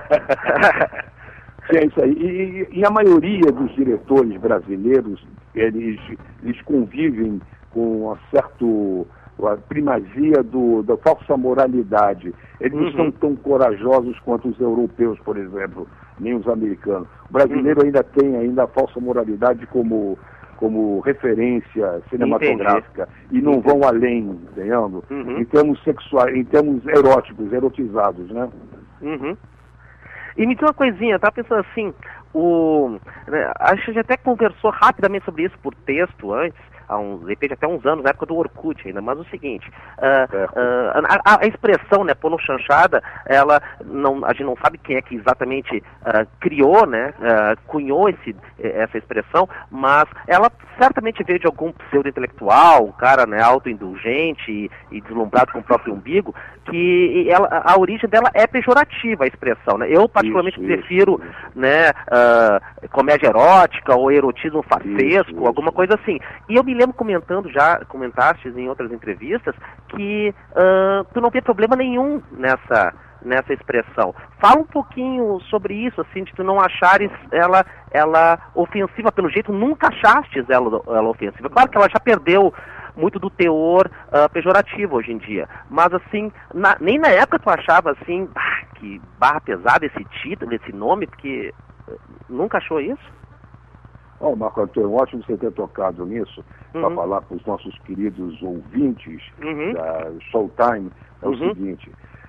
É isso aí. E, e a maioria dos diretores brasileiros, eles, eles convivem com uma certa a primazia do, da falsa moralidade. Eles não Uhum. são tão corajosos quanto os europeus, por exemplo, nem os americanos. O brasileiro Uhum. ainda tem ainda a falsa moralidade como, como referência cinematográfica. E não Entendi. vão além, entendeu? Uhum. Em termos sexuais, em termos eróticos, erotizados, né? Uhum. E me diz uma coisinha, eu tava pensando assim, o, né, acho que a gente até conversou rapidamente sobre isso por texto antes, há uns, de repente até uns anos, na época do Orkut ainda, mas o seguinte, ah, Certo. ah, a, a expressão, né, porno chanchada, ela, não, a gente não sabe quem é que exatamente ah, criou, né, ah, cunhou esse, essa expressão, mas ela certamente veio de algum pseudo-intelectual, um cara, né, autoindulgente e, e deslumbrado com o próprio umbigo, que ela, a origem dela é pejorativa, a expressão, né, eu particularmente Isso, prefiro, isso. né, ah, comédia erótica ou erotismo farfesco, Isso, isso. alguma coisa assim. E eu me lembro comentando já, comentaste em outras entrevistas, que ah, tu não vê problema nenhum nessa, nessa expressão. Fala um pouquinho sobre isso, assim, de tu não achares ela, ela ofensiva, pelo jeito nunca achastes ela, ela ofensiva. Claro que ela já perdeu muito do teor ah, pejorativo hoje em dia, mas assim, na- nem na época tu achava assim, ah, que barra pesada esse título, esse nome, porque ah, nunca achou isso? Ó, Marco Antônio, ótimo você ter tocado nisso, para Uhum. falar para os nossos queridos ouvintes Uhum. da Showtime, é o Uhum. seguinte,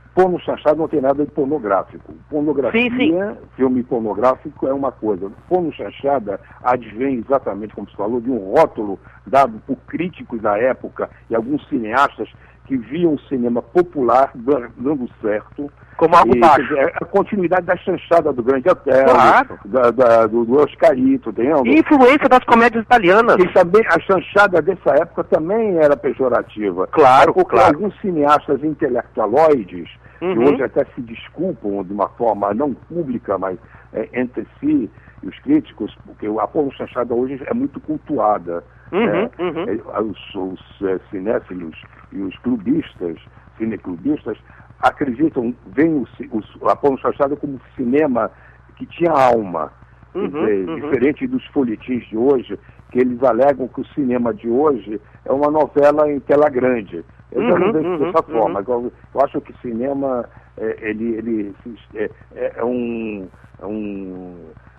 porno chanchado não tem nada de pornográfico. Pornografia, Sim, sim. filme pornográfico é uma coisa. Porno chanchada advém exatamente, como você falou, de um rótulo dado por críticos da época e alguns cineastas que viam o cinema popular dando certo. Como algo E, baixo. quer dizer, a continuidade da chanchada do Grande Hotel, Claro. da, da- do, do Oscarito, entendeu? E influência das comédias italianas. E também a chanchada dessa época também era pejorativa. Claro, Porque claro. alguns cineastas intelectualoides, que Uhum. hoje até se desculpam de uma forma não pública, mas é, entre si, e os críticos, porque a porno chanchada hoje é muito cultuada. Uhum, né? uhum. É, Os, os é, cinéfilos e os clubistas, cineclubistas, acreditam, veem o, ci- o, a porno chanchada como cinema que tinha alma. Quer Uhum, dizer, uhum. diferente dos folhetins de hoje, que eles alegam que o cinema de hoje é uma novela em tela grande. Eu já Uhum, não vejo uhum, dessa uhum. forma. Eu, eu acho que cinema é, ele, ele é, é- é um, é um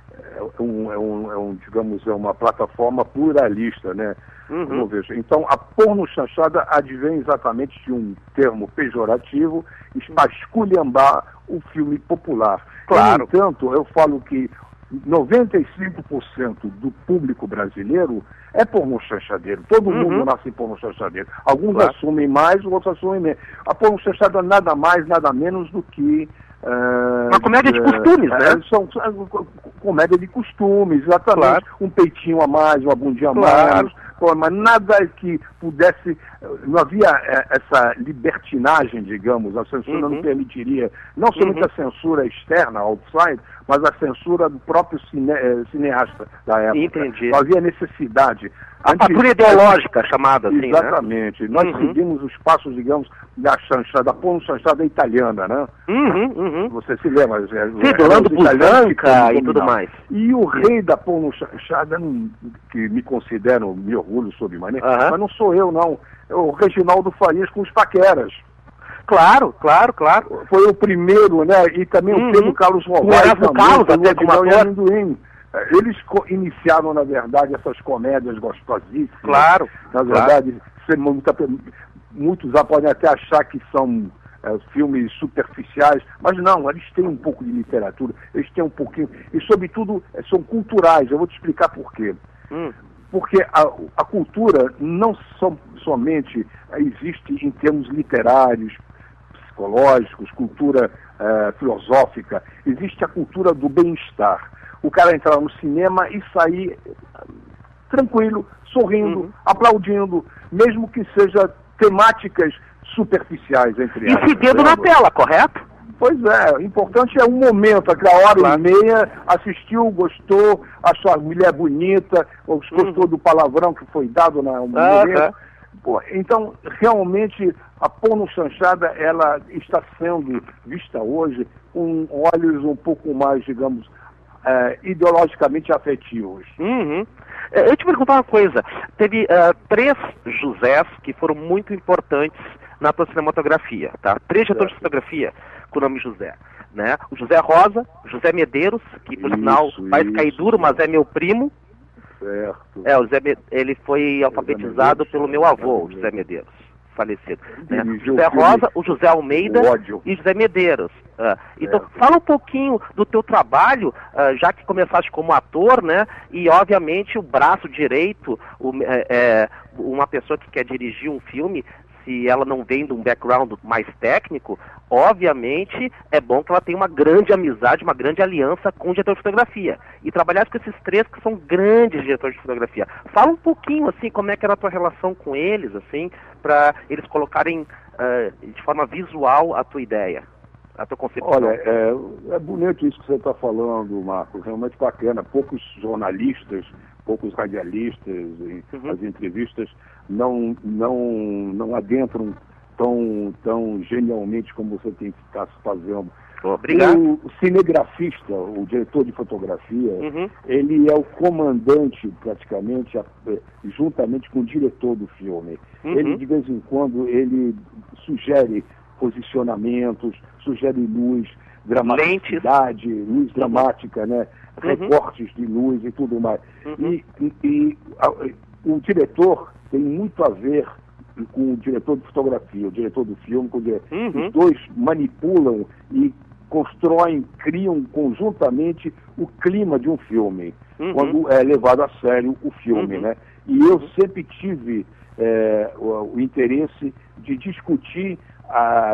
é um, é um, é um, digamos, é uma plataforma pluralista, né? Uhum. Como eu vejo. Então, a porno chanchada advém exatamente de um termo pejorativo, esculhambar o filme popular. Claro. E, no entanto, eu falo que noventa e cinco por cento do público brasileiro é porno chanchadeiro. Todo Uhum. mundo nasce porno chanchadeiro. Alguns Claro. assumem mais, outros assumem menos. A porno chanchada nada mais, nada menos do que... eh, Uma comédia de eh, costumes, né? eh, São, são co- comédia de costumes, exatamente. Claro. Um peitinho a mais, uma bundinha a Claro. mais. Pô, mas nada que pudesse... Não havia eh, essa libertinagem, digamos. A censura Uhum. não permitiria, não somente Uhum. a censura externa, outside, mas a censura do próprio cine, eh, cineasta da época. Entendi. Não havia necessidade. A Antes- patrulha ideológica, chamada assim, né? Exatamente. Nós Uhum. seguimos os passos, digamos, da chanchada, da porno chanchada italiana, né? Uhum, uhum. Você se lembra? Sim, do Lando Busanca e tudo mais. E o rei da porno chanchada, não- que me considero, me orgulho sobre maneira, Aham. mas não sou eu, não. É o Reginaldo Farias com os Paqueras. Claro, claro, claro. Foi o primeiro, né? E também Uhum. o Pedro Carlos O Novaes Erasmo também, Carlos, com até Lua de como Mel e ator. Amendoim. Eh, Eles co- iniciaram, na verdade, essas comédias gostosíssimas. Claro, Na claro. verdade, sem muita- muitos podem até achar que são eh, filmes superficiais, mas não, eles têm um pouco de literatura, eles têm um pouquinho, e sobretudo eh, são culturais. Eu vou te explicar por quê. Hum. Porque a, a cultura não som- somente existe em termos literários, psicológicos, cultura eh, filosófica, existe a cultura do bem-estar. O cara entrar no cinema e sair eh, tranquilo, sorrindo, Uhum. aplaudindo, mesmo que seja temáticas superficiais, entre E aspas. se dedo na lembra? tela, correto? Pois é, o importante é o momento, aquela hora Claro. e meia, assistiu, gostou, achou a mulher bonita, ou gostou Uhum. do palavrão que foi dado no momento. Aham. Pô, então, realmente, a porno chanchada, ela está sendo vista hoje com olhos um pouco mais, digamos, eh, ideologicamente afetivos. Uhum. Eh, Eu te perguntar uma coisa. Teve eh, três Josés que foram muito importantes na tua cinematografia, tá? Três diretores de Certo. fotografia com o nome José, né? O José Rosa, o José Medeiros, que por Isso, sinal vai cair isso. duro, mas é meu primo. Certo. É, o José Me- ele foi alfabetizado Medeiros, pelo meu avô, o José José Medeiros, falecido. Né? Dirigiu José o filme Rosa, o José Almeida O Ódio. e José Medeiros. Ah, então, Certo. fala um pouquinho do teu trabalho, ah, já que começaste como ator, né? E, obviamente, o braço direito, o- é, é, uma pessoa que quer dirigir um filme, se ela não vem de um background mais técnico, obviamente é bom que ela tenha uma grande amizade, uma grande aliança com o diretor de fotografia. E trabalhar com esses três que são grandes diretores de fotografia. Fala um pouquinho, assim, como é que era a tua relação com eles, assim, para eles colocarem ah, de forma visual a tua ideia, a tua concepção. Olha, é, é bonito isso que você está falando, Marcos, realmente bacana. Poucos jornalistas, poucos radialistas, em, Uhum. as entrevistas não, não, não adentram tão, tão genialmente como você tem que estar fazendo. Obrigado. O cinegrafista, o diretor de fotografia, Uhum. ele é o comandante, praticamente, a- eh, juntamente com o diretor do filme. Uhum. Ele, de vez em quando, ele sugere posicionamentos, sugere luz, dramaticidade, luz dramática, né? Uhum. Recortes de luz e tudo mais. Uhum. E, e- e a- o diretor tem muito a ver com o diretor de fotografia, o diretor do filme, com o dire... Uhum. os dois manipulam e constroem, criam conjuntamente o clima de um filme, Uhum. quando é levado a sério o filme, Uhum. né? E eu sempre tive é, o, o interesse de discutir a,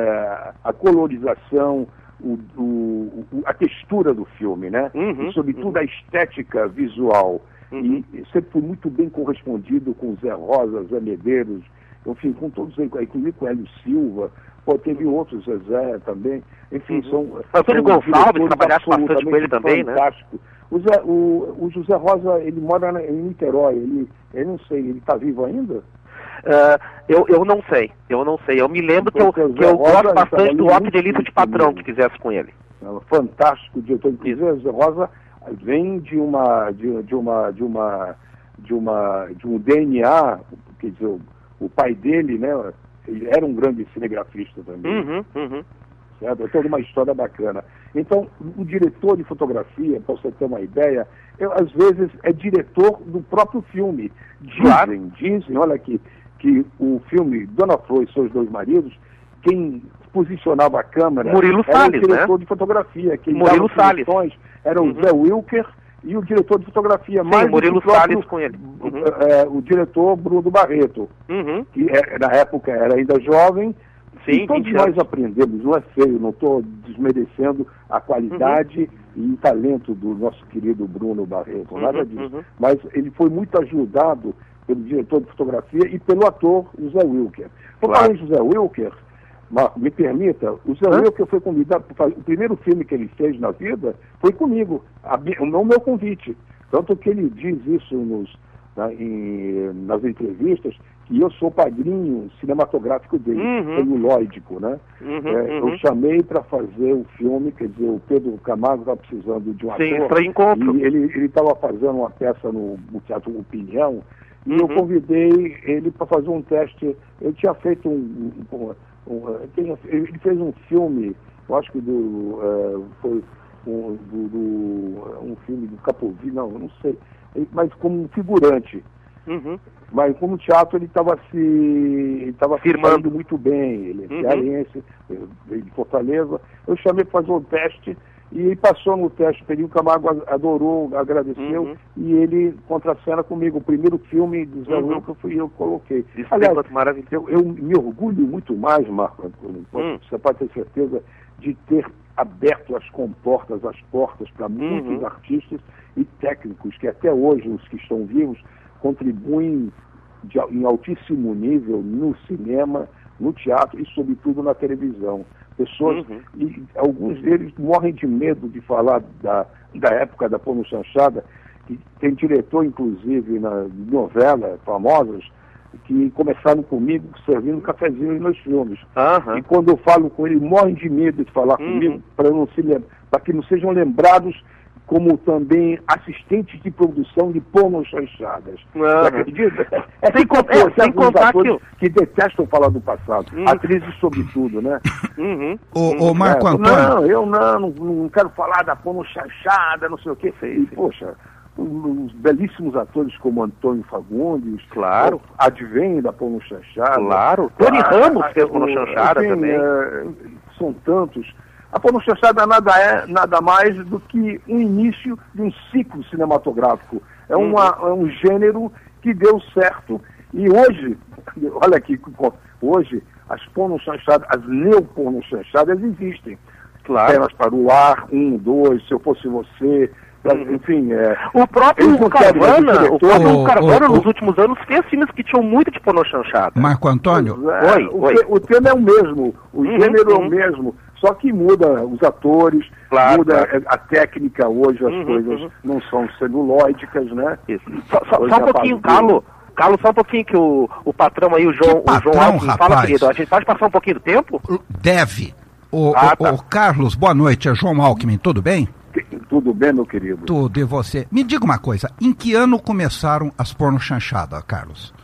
a, a colorização, o, o, o, a textura do filme, né? Uhum. E, sobretudo, a estética visual. Uhum. E sempre fui muito bem correspondido com Zé Rosa, Zé Medeiros, enfim, com todos eles, inclusive com Hélio Silva, pô, teve outros, Zezé também, enfim, Uhum. são... Antônio são Gonçalves, diretores trabalhasse bastante com ele absolutamente também, né? fantásticos. O, Zé, o, o José Rosa, ele mora na- em Niterói, ele, eu não sei, ele está vivo ainda? Ah, eu, eu não sei, eu não sei. Eu me lembro que eu, Porque o que eu Zé Rosa gosto bastante trabalhou do Rock muito de Elite de com Patrão, ele. que fizesse com ele. É um fantástico diretor. Inclusive, o José Rosa vem de uma, de, de uma, de uma, de uma, de um D N A, quer dizer, o, o pai dele, né, ele era um grande cinegrafista também. Uhum, uhum. Certo? É toda uma história bacana. Então, o diretor de fotografia, para você ter uma ideia, eu, às vezes é diretor do próprio filme. Dizem, Claro. dizem, olha aqui, que o filme Dona Flor e Seus Dois Maridos, quem posicionava a câmera Murilo era Salles, o diretor né? de fotografia. Quem Murilo dava Salles. sugestões era o Uhum. Zé Wilker e o diretor de fotografia. mais Sim, do Murilo que o próprio, Salles com ele. Uhum. é, o diretor Bruno Barreto, Uhum. que é, na época era ainda jovem. Sim, E todos vinte nós anos. aprendemos, não é feio, não estou desmerecendo a qualidade Uhum. e o talento do nosso querido Bruno Barreto, nada Uhum, disso. uhum. Mas ele foi muito ajudado pelo diretor de fotografia e pelo ator José Wilker. Por Claro. falar em José Wilker, Marco, me permita, o José Hã? Wilker foi convidado, para fazer- o primeiro filme que ele fez na vida foi comigo, a, mi- o meu, meu convite. Tanto que ele diz isso nos, na- em- nas entrevistas, que eu sou padrinho cinematográfico dele, Uhum. celulóidico, né? Uhum, É, uhum. Eu chamei para fazer o filme, quer dizer, o Pedro Camargo estava precisando de um Sim, ator. para encontro. E ele estava fazendo uma peça no, no Teatro Opinião, e eu Uhum. convidei ele para fazer um teste. Eu tinha feito um... um, um, um tem- ele fez um filme, eu acho que do... é, foi um, do, do- um filme do Capovi, não, eu não sei, mas como um figurante. Uhum. Mas como teatro ele estava se ele estava Firmando. muito bem, ele é Uhum. cearense, veio de Fortaleza. Eu chamei para fazer um teste e ele passou no teste, o Pedrinho Camargo adorou, agradeceu, Uhum. e ele contracena comigo. O primeiro filme do Zé Uhum. Wilker fui eu que coloquei. Isso Aliás, tem quanto maravilha. eu, eu me orgulho muito mais, Marco Antônio, Hum. você pode ter certeza, de ter aberto as comportas, as portas para muitos Uhum. artistas e técnicos que até hoje, os que estão vivos, contribuem de, em altíssimo nível no cinema, no teatro e, sobretudo, na televisão. Pessoas, Uhum. e alguns deles morrem de medo de falar da, da época da porno chanchada, que tem diretor, inclusive, na novela, famosas, que começaram comigo servindo cafezinho nos meus filmes. Aham. E quando eu falo com ele, morrem de medo de falar Uhum. comigo, para não se lem- para que não sejam lembrados como também assistentes de produção de porno chanchadas. Aham. Você acredita? É Sem tipo, con- pô, é, tem sem alguns contar atores que que detestam falar do passado. Uhum. Atrizes sobretudo, né? Uhum. Ô, ô, Marco É, Antônio, Não, eu não, não, não quero falar da porno chanchada, não sei o quê. E, poxa, os belíssimos atores como Antônio Fagundes, Claro. advêm da porno chanchada. Claro. Tony Ah, Ramos fez o- porno chanchada enfim, também. é, são tantos. A porno chanchada nada é nada mais do que um início de um ciclo cinematográfico. É, Uhum. uma, é um gênero que deu certo. E hoje, olha aqui, hoje as porno chanchadas, as neoporno chanchadas existem. Claro. Pernas para o ar, um, dois, se eu fosse você, Uhum. enfim. É, O próprio Eles não querem, mas o Carvana, o diretor- próprio Ô, Carvana ô, nos ô. últimos anos fez filmes que tinham muito de pornô chanchada. Marco Antônio, É, Oi, o, oi. te- o tema é o mesmo, o Uhum, gênero é uhum. o mesmo, só que muda os atores, Claro, muda claro. a, a técnica hoje, as Uhum, coisas uhum. não são celulóidicas, né? Isso. Só, só- Hoje só um é pouquinho, fácil. Calo. Calo, só um pouquinho que o, o patrão aí, o João, Que patrão, o João Alckmin, fala, rapaz? querido. A gente pode passar um pouquinho do tempo? deve. Ô, Ah, ô, tá. ô, Carlos, boa noite. É João Alckmin, tudo bem? Tudo bem, meu querido? Tudo, e você? Me diga uma coisa, em que ano começaram as porno chanchadas, Carlos?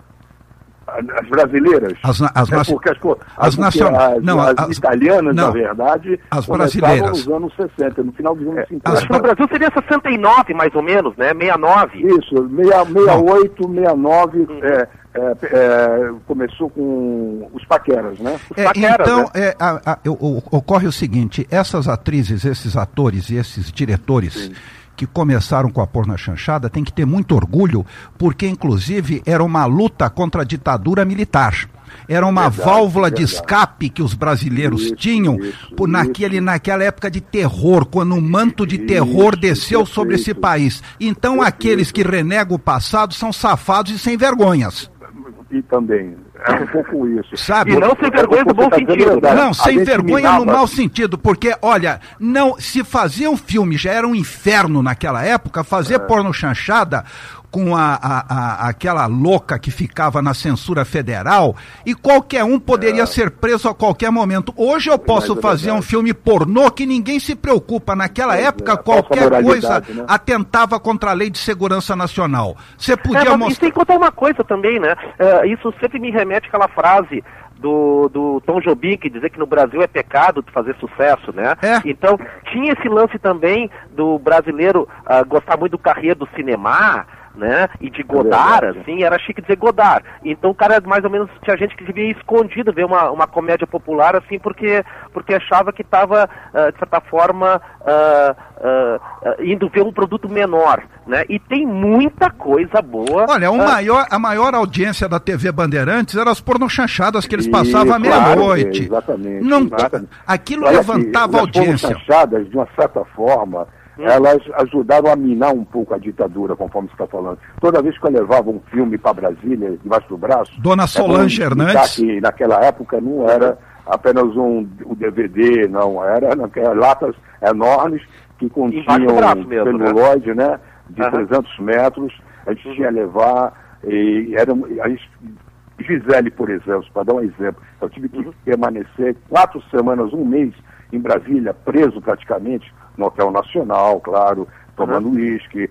As brasileiras? As na- as é naci- porque as, co- as porque nacion- as, não, as as- italianas, não, na verdade, as começaram brasileiras. nos anos sessenta, no final dos anos cinquenta. as Acho que no Brasil seria sessenta e nove, mais ou menos, né? sessenta e nove. Isso, seis- sessenta e oito, sessenta e nove, é, É, é, começou com os paqueras, né? Os É, paqueras, então, né? é, a- a- o- o- ocorre o seguinte, essas atrizes, esses atores e esses diretores Sim. que começaram com a porna chanchada têm que ter muito orgulho, porque inclusive era uma luta contra a ditadura militar. Era uma Verdade, válvula de verdade. escape que os brasileiros Isso, tinham isso, por naquele, isso. naquela época de terror, quando um manto de Isso, terror desceu perfeito. sobre esse país. Então Perfeito. aqueles que renegam o passado são safados e sem vergonhas. E também, é um pouco isso. Sabe? E não sem vergonha do bom Você tá dizendo sentido, verdade. Não, A sem gente vergonha no minava- mau sentido, porque, olha, não, se fazer um filme já era um inferno naquela época, fazer É. porno chanchada com a, a- a- aquela louca que ficava na censura federal, e qualquer um poderia ser preso a qualquer momento. Hoje eu posso Mas é fazer um verdade. filme pornô que ninguém se preocupa. Naquela Pois época, é, falsa qualquer coisa moralidade, né? atentava contra a lei de segurança nacional. Você É, podia mas, e mostrar... sem contar uma coisa também, né? É, isso sempre me remete àquela frase do, do Tom Jobim, que dizer que no Brasil é pecado de fazer sucesso, né? É. Então, tinha esse lance também do brasileiro ah, gostar muito do carrê do cinema, né? E de Godard, verdade. assim, era chique dizer Godard. Então, o cara, mais ou menos, tinha gente que vivia escondido ver uma, uma comédia popular, assim, porque, porque achava que estava, de certa forma, ah, ah, ah, indo ver um produto menor, né? E tem muita coisa boa. Olha, o ah, maior, a maior audiência da T V Bandeirantes eram as pornochanchadas que eles Isso, passavam à claro, meia-noite. é, exatamente, Não, exatamente. aquilo Olha levantava aqui, audiência. As chanchadas, de uma certa forma, Hum. elas ajudaram a minar um pouco a ditadura, conforme você está falando. Toda vez que eu levava um filme para Brasília, debaixo do braço... Dona Solange é bom explicar Hernandes. que naquela época não era apenas um, um D V D, não. Era naquelas latas enormes que Embaixo do continham braço mesmo, né? celulose, né? De Aham. trezentos metros. A gente tinha a levar... E era, a gente, Gisele, por exemplo, para dar um exemplo, eu tive que permanecer quatro semanas, um mês em Brasília, preso praticamente, no Hotel Nacional, claro, tomando uísque,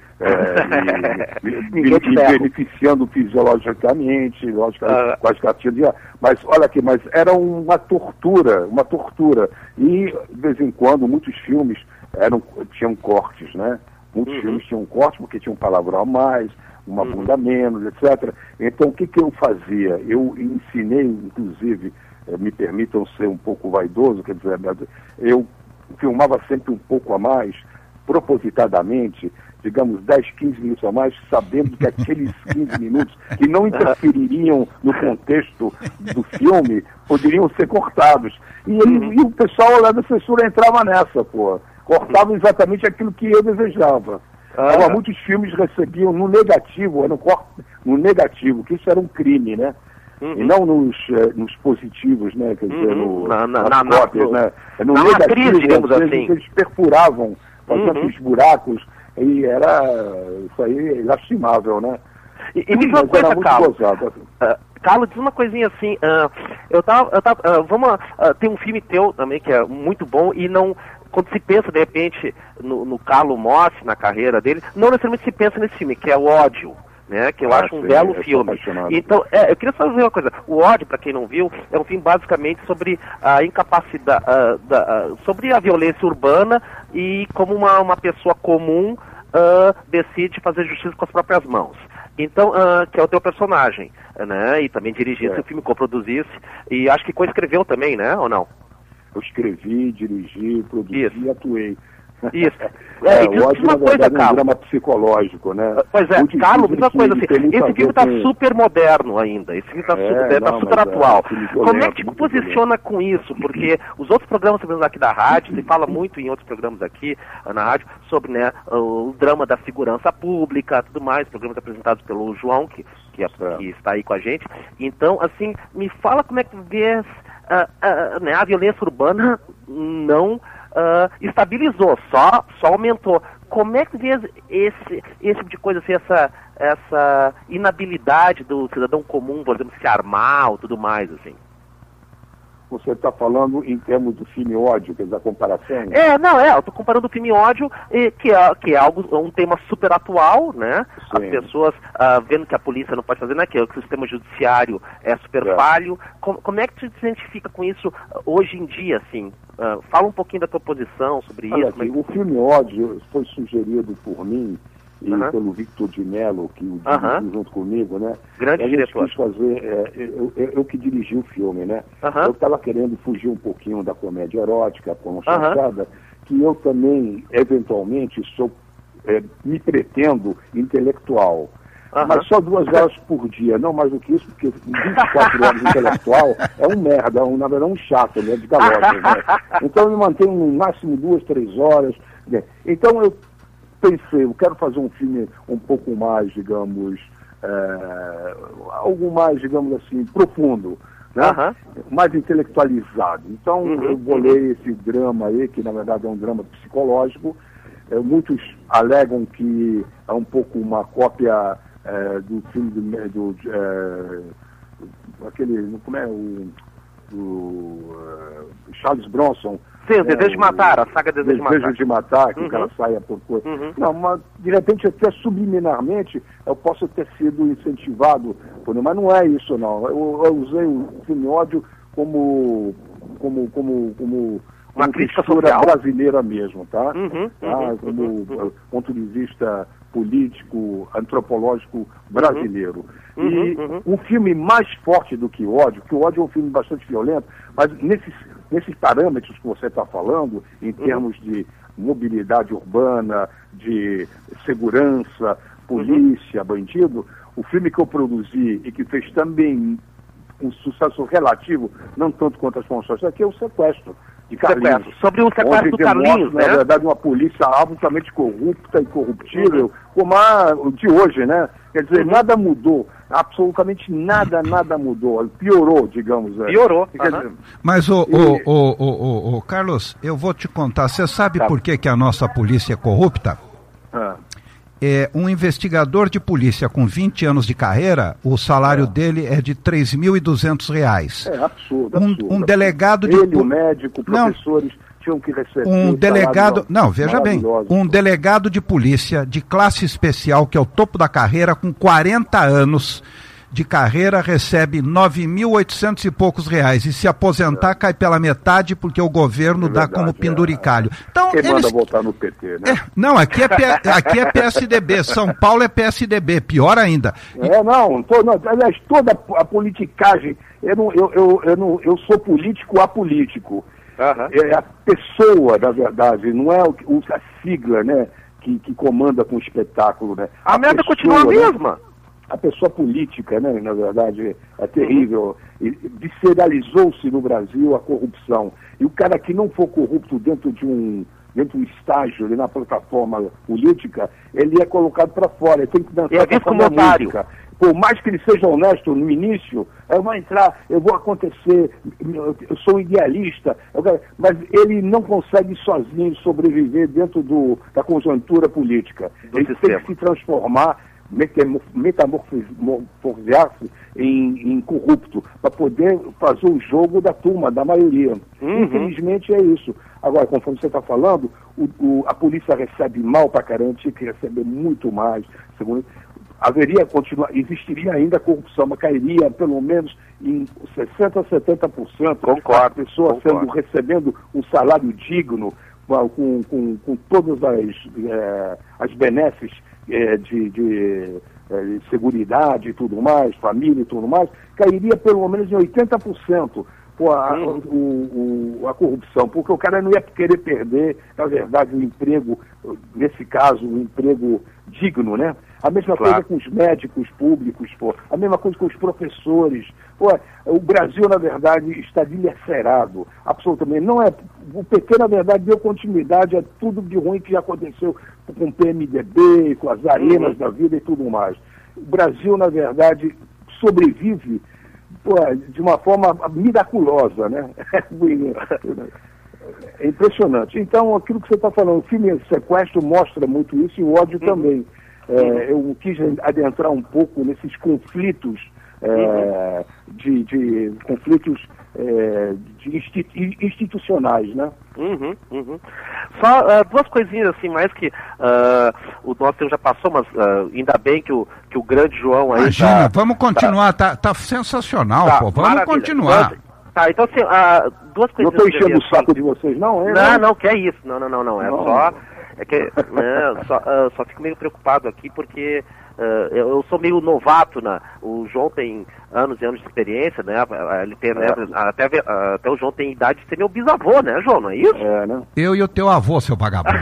é, e, e, Ninguém te e ferra. beneficiando fisiologicamente, logicamente, Ah. com as cartinhas de ar. Mas olha aqui, mas era uma tortura, uma tortura. E, de vez em quando, muitos filmes eram, tinham cortes, né? Muitos Uhum. filmes tinham cortes porque tinha um palavrão a mais, uma Uhum. bunda a menos, etcétera. Então, o que, que eu fazia? Eu ensinei, inclusive, eh, me permitam ser um pouco vaidoso, quer dizer, eu filmava sempre um pouco a mais, propositadamente, digamos, dez, quinze minutos a mais, sabendo que aqueles quinze minutos que não interfeririam no contexto do filme, poderiam ser cortados. E, ele- e o pessoal lá da censura entrava nessa, pô. Cortava exatamente aquilo que eu desejava. Ah. Agora, muitos filmes recebiam no negativo, era no, cor- no negativo, que isso era um crime, né? Uhum. E não nos, eh, nos positivos, né? Quer dizer, Uhum. no, Na- na- nas na- na- cópias, no- né? No na negativo, matriz, digamos às vezes, assim. eles perfuravam, faziam Uhum. aqueles buracos, e era isso aí lastimável, né? E, e me diz uma Mas era coisa, muito Carlos. gozado. Ah, Carlos, diz uma coisinha assim, ah, eu tava, eu tava ah, vamos, ah, tem um filme teu também que é muito bom e não, quando se pensa de repente no, no Carlo Mossi, na carreira dele, não necessariamente se pensa nesse filme, que é o Ódio, né, que eu Ah, acho um sim, belo eu sou filme. apaixonado. Então, é, eu queria só dizer uma coisa, o Ódio, para quem não viu, é um filme basicamente sobre a incapacidade, ah, da, ah, sobre a violência urbana e como uma, uma pessoa comum ah, decide fazer justiça com as próprias mãos. Então, ah, que é o teu personagem, né? E também dirigisse É. o filme, coproduzisse. E acho que coescreveu também, né? Ou não? Eu escrevi, dirigi, produzi Isso. e atuei. Isso. É, É, e diz o ódio, uma na coisa, verdade, é um Carlos. drama psicológico, né? Pois é, Muito Carlos, difícil diz uma coisa de- assim, tem muito a esse ver filme está com- super moderno ainda, esse filme está É, super, tá não, super mas é, atual. filme Como é violento, que te muito posiciona com isso? Porque os outros programas que temos aqui da rádio, se fala muito em outros programas aqui na rádio, sobre né, o, o drama da segurança pública, tudo mais, programas apresentados pelo João, que, que, é- É. que está aí com a gente. Então, assim, me fala como é que vê ah, ah, né, a violência urbana não ah, estabilizou, só, só aumentou. Como é que vê esse, esse tipo de coisa, assim, essa, essa inabilidade do cidadão comum, por exemplo, se armar ou tudo mais, assim? Você está falando em termos do filme Ódio, quer dizer, a comparação? É, não, é, eu tô comparando o filme Ódio, eh, que, é, que é algo, um tema super atual, né? As Sim. pessoas ah, vendo que a polícia não pode fazer nada, que o sistema judiciário é super É. falho. Como, como é que tu se identifica com isso ah, hoje em dia, assim? Ah, fala um pouquinho da tua posição sobre Olha isso. como é aqui, que- o filme Ódio foi sugerido por mim e Uhum. pelo Victor de Mello, que o Uhum. dirigiu junto comigo, né? Grande a gente diretor. quis fazer, é, eu, eu, eu que dirigi o filme, né? Uhum. Eu estava querendo fugir um pouquinho da comédia erótica, com uma chanchada, que eu também, eventualmente, sou, é, me pretendo intelectual. Uhum. Mas só duas horas por dia, não mais do que isso, porque vinte e quatro horas de intelectual é um merda, um, na verdade um chato, né, de galocha, né? Então eu me mantenho no máximo duas, três horas. Né? Então eu pensei, eu quero fazer um filme um pouco mais, digamos, é, algo mais, digamos assim, profundo, né? Uhum. Mais intelectualizado. Então Uhum. eu bolei esse drama aí, que na verdade é um drama psicológico. É, muitos alegam que é um pouco uma cópia é, do filme do, do é, aquele, como é o do uh, Charles Bronson. Sim, o né, Desejo de Matar, a saga Desejo de Matar. Desejo de Matar, que Uhum. o cara saia por coisa. Uhum. Não, mas de repente até subliminarmente eu posso ter sido incentivado por ele, mas não é isso não. Eu, eu usei o filme Ódio como como como como Uma como crítica textura social? brasileira mesmo, tá? Uhum, Tá? uhum, Como uhum, uhum. uh, ponto de vista político, antropológico brasileiro. Uhum, E uhum. um filme mais forte do que Ódio, que o Ódio é um filme bastante violento, mas nesses, nesses parâmetros que você está falando, em termos de mobilidade urbana, de segurança, polícia, bandido, o filme que eu produzi e que fez também um sucesso relativo, não tanto quanto as funções, aqui é o Sequestro, de Carlinhos. Sequestro. Sobre o sequestro onde do demonstra, Carlinhos, na né? verdade, uma polícia absolutamente corrupta e corruptível, como a de hoje, né? Quer dizer, Uhum. nada mudou, absolutamente nada, nada mudou, piorou, digamos. é. Piorou, Quer aham. dizer, Mas, o, E- o, o, o, o, o Carlos, eu vou te contar, você sabe Tá. por que, que a nossa polícia é corrupta? ah, É, um investigador de polícia com vinte anos de carreira, o salário É. dele é de três mil e duzentos reais. é absurdo, Um- absurdo. um delegado de Ele, pu- o médico, Não. professores tinham que receber Um delegado, salários não, veja bem, maravilhosos. um delegado de polícia de classe especial, que é o topo da carreira, com quarenta anos de carreira, recebe nove mil e oitocentos e poucos reais. E se aposentar, cai pela metade, porque o governo É dá verdade, como é. penduricalho. Então, Quem manda eles... voltar no P T, né? É, não, aqui é, P- aqui é P S D B, São Paulo é P S D B, pior ainda. É, não, tô, não, aliás, toda a politicagem, eu, não, eu, eu, eu, não, eu sou político apolítico. Aham. É a pessoa, na verdade, não é o, o- a sigla, né, que, que comanda com o espetáculo, né? A merda pessoa, continua a né? mesma. A pessoa política, né, na verdade, é terrível. E visceralizou-se no Brasil a corrupção. E o cara que não for corrupto dentro de um dentro de um estágio ali na plataforma política, ele é colocado para fora. Ele tem que dançar É visto com a como otário. música. Por mais que ele seja honesto no início, eu vou entrar, eu vou acontecer, eu sou idealista, eu quero- mas ele não consegue sozinho sobreviver dentro do, da conjuntura política. Do ele sistema. tem que se transformar, metamo- metamorfosear-se em, em corrupto, para poder fazer o jogo da turma, da maioria. Uhum. Infelizmente é isso. Agora, conforme você está falando, o, o- a polícia recebe mal para caramba, tinha que receber muito mais. Segundo, haveria, continuar, existiria ainda corrupção, mas cairia pelo menos em sessenta por cento, setenta por cento. Concordo, A pessoa concordo. sendo, recebendo um salário digno, com, com, com, com todas as, eh, as benesses eh, de, de eh, seguridade e tudo mais, família e tudo mais, cairia pelo menos em oitenta por cento. Pô, a, Hum. o, o- a corrupção, porque o cara não ia querer perder, na verdade, o emprego, nesse caso, um emprego digno, né? A mesma Claro. coisa com os médicos públicos, pô. A mesma coisa com os professores. Pô, o Brasil, na verdade, está dilacerado, absolutamente. Não é, o P T, na verdade, deu continuidade a tudo de ruim que já aconteceu com o P M D B, com as arenas Uhum. da vida e tudo mais. O Brasil, na verdade, sobrevive, pô, de uma forma miraculosa, né? É impressionante. Então, aquilo que você está falando, o filme Sequestro mostra muito isso e o Ódio também. É, eu quis adentrar um pouco nesses conflitos, é, de, de conflitos é, de insti- institucionais, né? Uhum, uhum. Só ah, duas coisinhas assim, mais que ah, o nosso tempo já passou, mas ah, ainda bem que o, que o grande João aí Imagina, tá, vamos continuar, tá, tá sensacional, tá, pô, vamos maravilha. continuar. Tá, então assim, ah, duas Não coisinhas. estou que eu enchendo queria, o saco de vocês, não, é? Não, não, que é isso. Não, não, não, não. É Não. só. É que, né, só, uh, só fico meio preocupado aqui porque uh, eu, eu sou meio novato, né? O João tem anos e anos de experiência, né? Ele tem, né? Até, uh, até o João tem idade de ser meu bisavô, né, João? Não é isso? É, né? Eu e o teu avô, seu vagabundo.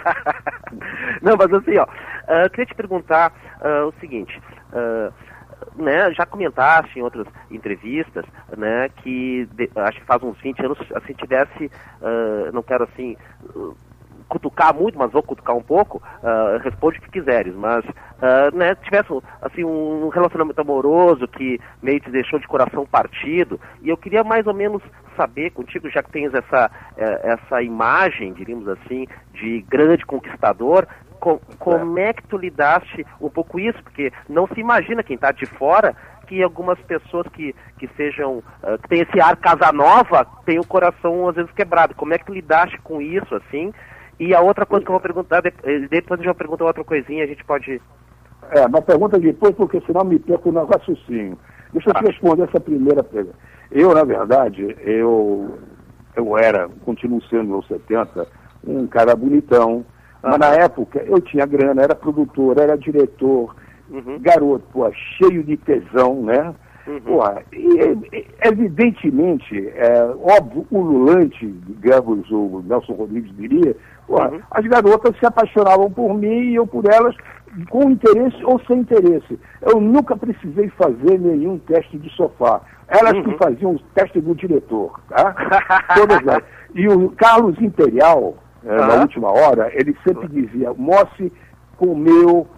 Não, mas assim, ó, uh, eu queria te perguntar uh, o seguinte, uh, né, já comentaste em outras entrevistas, né, que de, acho que faz uns vinte anos, assim, tivesse, uh, não quero assim, uh, cutucar muito, mas vou cutucar um pouco, uh, responde o que quiseres, mas, uh, né, tivesse, assim, um relacionamento amoroso que meio te deixou de coração partido, e eu queria mais ou menos saber contigo, já que tens essa, essa imagem, diríamos assim, de grande conquistador, com, como é que tu lidaste um pouco isso? Porque não se imagina quem está de fora que algumas pessoas que, que sejam, uh, que tem esse ar casa nova, tem o coração às vezes quebrado. Como é que tu lidaste com isso, assim? E a outra coisa que eu vou perguntar, depois eu já pergunto outra coisinha, a gente pode... É, mas pergunta depois, porque senão me perco no raciocínio. Deixa eu te responder essa primeira pergunta. Eu, na verdade, eu, eu era, continuo sendo aos setenta, um cara bonitão, mas Uhum. na época eu tinha grana, era produtor, era diretor, Uhum. garoto, pô, cheio de tesão, né? Uhum. Pô, e, e, evidentemente, é, óbvio, ululante, digamos, o Nelson Rodrigues diria, pô, Uhum. as garotas se apaixonavam por mim e eu por elas, com interesse ou sem interesse. Eu nunca precisei fazer nenhum teste de sofá. Elas Uhum. que faziam o teste do diretor, tá? Todas elas. E o Carlos Imperial, é, na Uhum. última hora, ele sempre dizia, Mossi comeu,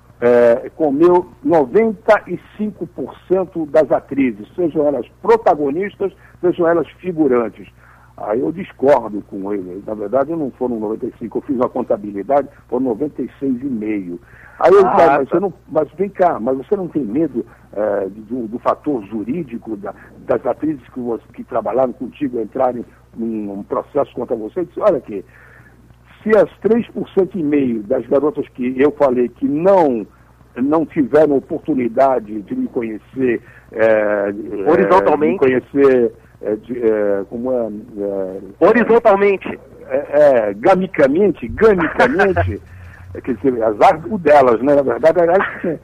é, comeu noventa e cinco por cento das atrizes, sejam elas protagonistas, sejam elas figurantes. Aí eu discordo com ele. Na verdade, não foram noventa e cinco, eu fiz uma contabilidade, foram noventa e seis vírgula cinco. Aí eu Ah, disse, ah, mas, tá. você não, mas vem cá, mas você não tem medo é, do, do fator jurídico da, das atrizes que, você, que trabalharam contigo entrarem num, num processo contra você? Eu disse, olha aqui, se as três por cento e meio das garotas que eu falei que não, não tiveram oportunidade de me conhecer, é, Horizontalmente. é, de me conhecer, é, de, é, como é, é, Horizontalmente. é, é, gamicamente, gamicamente, é, quer dizer, azar o delas, né? Na verdade, essa,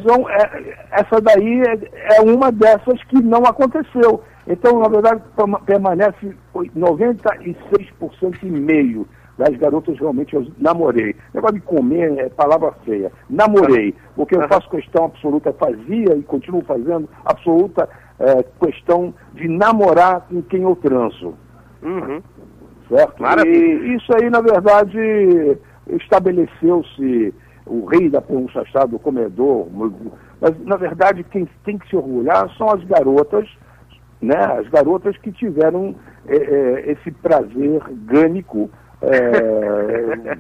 é, essa daí é, é uma dessas que não aconteceu. Então, na verdade, permanece noventa e seis por cento e meio das garotas realmente eu namorei. Negócio de comer é palavra feia. Namorei, porque eu faço questão absoluta, fazia e continuo fazendo absoluta é, questão de namorar com quem eu transo. Uhum. Certo? Maravilha. E isso aí, na verdade, estabeleceu-se o rei da pornografia, do comedor, mas, na verdade, quem tem que se orgulhar são as garotas, né? As garotas que tiveram é, é, esse prazer gânico é,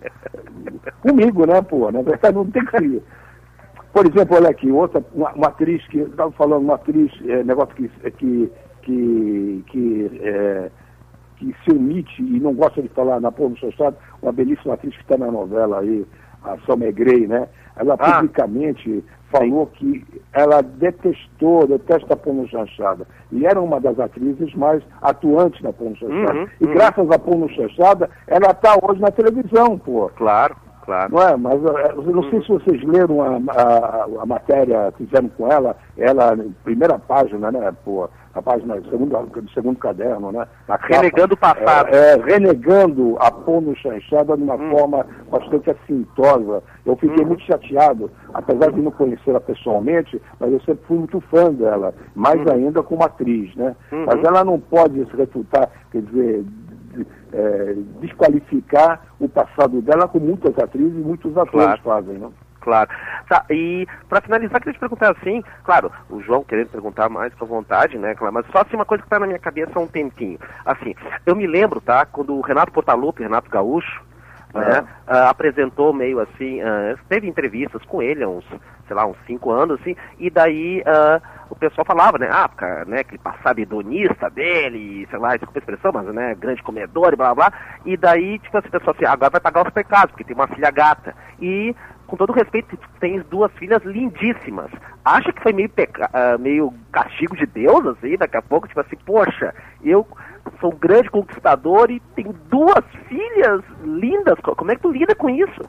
comigo, né, pô? Na verdade, não tem que ser. Por exemplo, olha aqui, outra, uma, uma atriz que, eu estava falando, uma atriz, é, negócio que, que, que, que, é, que se omite e não gosta de falar na porno social, uma belíssima atriz que está na novela aí, a Salma Grey, né? Ela Ah. publicamente falou que ela detestou, detesta a porno chanchada. E era uma das atrizes mais atuantes na porno chanchada. Uhum, e uhum. graças à porno chanchada, ela está hoje na televisão, pô. Claro, claro. Não é? Mas eh, eu não sei se vocês leram a, a, a matéria que fizeram com ela, ela, primeira página, né, pô, a página do segundo, do segundo caderno, né? Na capa, Renegando o passado. É, é, renegando a porno chanchada de uma Hum. forma bastante assintosa. Eu fiquei Uhum. muito chateado, apesar de não conhecê-la pessoalmente, mas eu sempre fui muito fã dela, mais Uhum. ainda como atriz, né? Uhum. Mas ela não pode se refutar, quer dizer, é, desqualificar o passado dela, como muitas atrizes e muitos atores Claro. fazem, né? Claro. Tá, e para finalizar, queria te perguntar assim, claro, o João querendo perguntar mais com vontade, né, claro, mas só assim uma coisa que tá na minha cabeça há um tempinho. Assim, eu me lembro, tá, quando o Renato Portaluppi, Renato Gaúcho, né, ah, apresentou meio assim, ah, teve entrevistas com ele há uns, sei lá, uns cinco anos, assim, e daí ah, o pessoal falava, né, ah, porque, né, aquele passado hedonista dele, sei lá, desculpa a expressão, mas, né, grande comedor e blá, blá, blá, e daí, tipo assim, o pessoal assim, agora vai pagar os pecados, porque tem uma filha gata, e, com todo respeito, tu tens duas filhas lindíssimas, acha que foi meio, peca... ah, meio castigo de Deus, assim, daqui a pouco, tipo assim, poxa, eu sou um grande conquistador e tenho duas filhas lindas. Como é que tu lida com isso?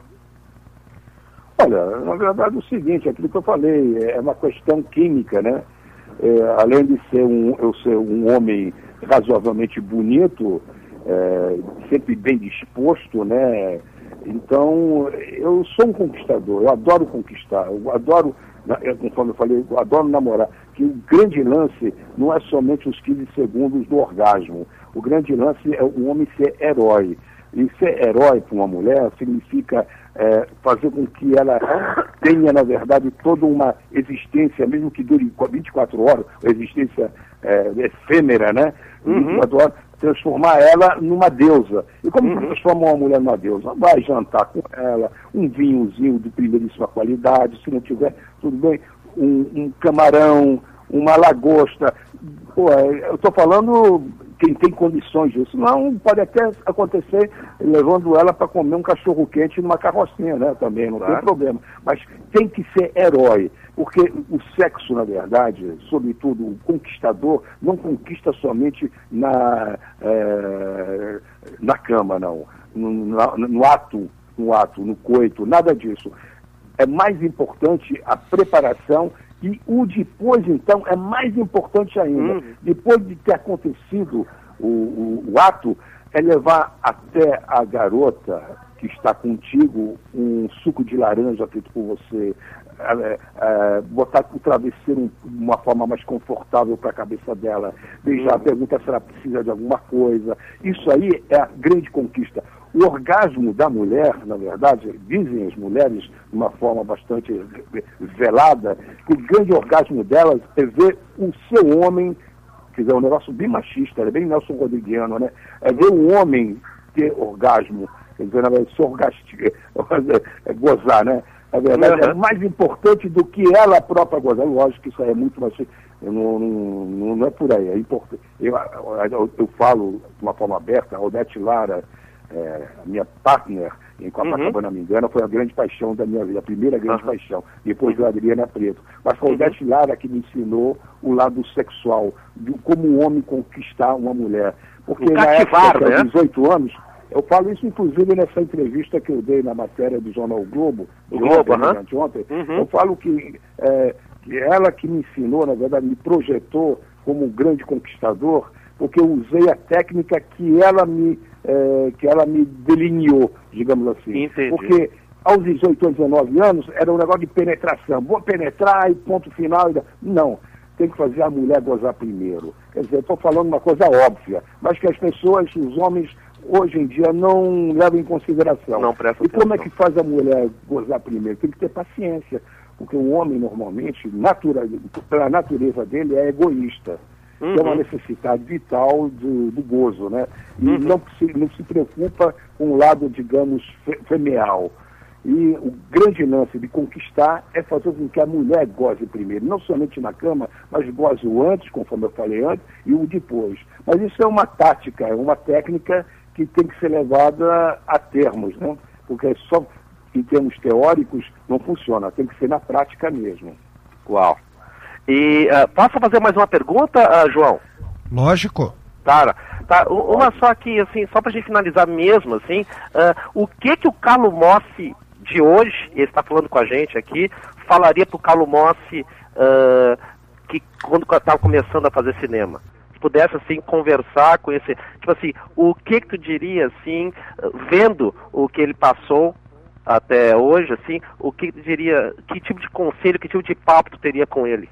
Olha, na verdade é o seguinte, aquilo que eu falei, é uma questão química, né? É, além de ser um, eu ser um homem razoavelmente bonito, é, sempre bem disposto, né? Então, eu sou um conquistador, eu adoro conquistar, eu adoro, conforme eu falei, eu adoro namorar. Que o grande lance não é somente os quinze segundos do orgasmo, o grande lance é o homem ser herói. E ser herói para uma mulher significa é, fazer com que ela tenha, na verdade, toda uma existência, mesmo que dure vinte e quatro horas, existência é, efêmera, né? Uhum. vinte e quatro horas, transformar ela numa deusa. E como uhum. transforma uma mulher numa deusa? Vai jantar com ela, um vinhozinho de primeiríssima qualidade, se não tiver, tudo bem, um, um camarão, uma lagosta. Pô, eu estou falando quem tem condições disso. Não, pode até acontecer levando ela para comer um cachorro quente numa carrocinha, né? Também, não claro. Tem problema. Mas tem que ser herói, porque o sexo, na verdade, sobretudo o conquistador, não conquista somente na, é, na cama, não. No, no, no ato, no ato, no coito, nada disso. É mais importante a preparação. E o depois, então, é mais importante ainda. Uhum. Depois de ter acontecido o, o, o ato, é levar até a garota que está contigo um suco de laranja feito por você, é, é, botar o travesseiro de uma forma mais confortável para a cabeça dela, beijar, uhum. perguntar se ela precisa de alguma coisa. Isso aí é a grande conquista. O orgasmo da mulher, na verdade, dizem as mulheres, de uma forma bastante velada, que o grande orgasmo delas é ver o seu homem, quer dizer, um negócio bem machista, é bem Nelson Rodriguiano, né? É ver o homem ter orgasmo, quer dizer, na verdade, se orgastir, é gozar, né? Na verdade, uhum. é mais importante do que ela própria gozar. Lógico que isso aí é muito mais... Não, não, não é por aí, é importante. Eu, eu, eu falo de uma forma aberta, a Odete Lara, É, a minha partner em Copacabana, uhum. me engana, foi a grande paixão da minha vida, a primeira grande uhum. paixão, depois do Adriana Preto. Mas foi o Odete uhum. Lara que me ensinou o lado sexual, de como o homem conquistar uma mulher. Porque na época, né? aos dezoito anos, eu falo isso inclusive nessa entrevista que eu dei na matéria do jornal o Globo, do Globo, ontem, uhum. de ontem, uhum. eu falo que, é, que ela que me ensinou, na verdade, me projetou como um grande conquistador, porque eu usei a técnica que ela me, é, que ela me delineou, digamos assim. Entendi. Porque aos dezoito, dezenove anos era um negócio de penetração. Vou penetrar e ponto final. Não, tem que fazer a mulher gozar primeiro. Quer dizer, eu estou falando uma coisa óbvia, mas que as pessoas, os homens, hoje em dia não levam em consideração. Não presta atenção. E como é que faz a mulher gozar primeiro? Tem que ter paciência, porque o homem normalmente, natura, pela natureza dele, é egoísta. Uhum. É uma necessidade vital do, do gozo, né? E uhum. não, se, não se preocupa com o lado, digamos, fe, femeal. E o grande lance de conquistar é fazer com que a mulher goze primeiro, não somente na cama, mas goze o antes, conforme eu falei antes, e o depois. Mas isso é uma tática, é uma técnica que tem que ser levada a termos, né? Porque só em termos teóricos não funciona, tem que ser na prática mesmo. Uau! E uh, posso fazer mais uma pergunta, uh, João? Lógico. Tá, tá, uma só aqui, assim, só pra gente finalizar mesmo, assim, uh, o que que o Carlo Mossi de hoje, ele está falando com a gente aqui, falaria pro Carlo Mossi uh, que quando estava começando a fazer cinema? Se pudesse, assim, conversar com esse, tipo assim, o que que tu diria, assim, vendo o que ele passou até hoje, assim, o que tu diria, que tipo de conselho, que tipo de papo tu teria com ele?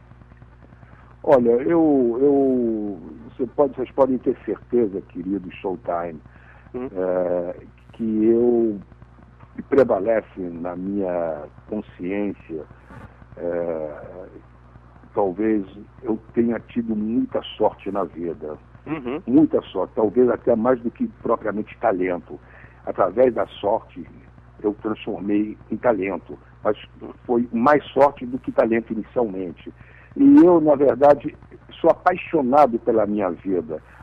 Olha, eu, eu você pode, vocês podem ter certeza, querido Showtime, hum. é, que eu que prevalece na minha consciência, é, talvez eu tenha tido muita sorte na vida, uhum. muita sorte, talvez até mais do que propriamente talento. Através da sorte eu transformei em talento, mas foi mais sorte do que talento inicialmente. E eu, na verdade, sou apaixonado pela minha vida,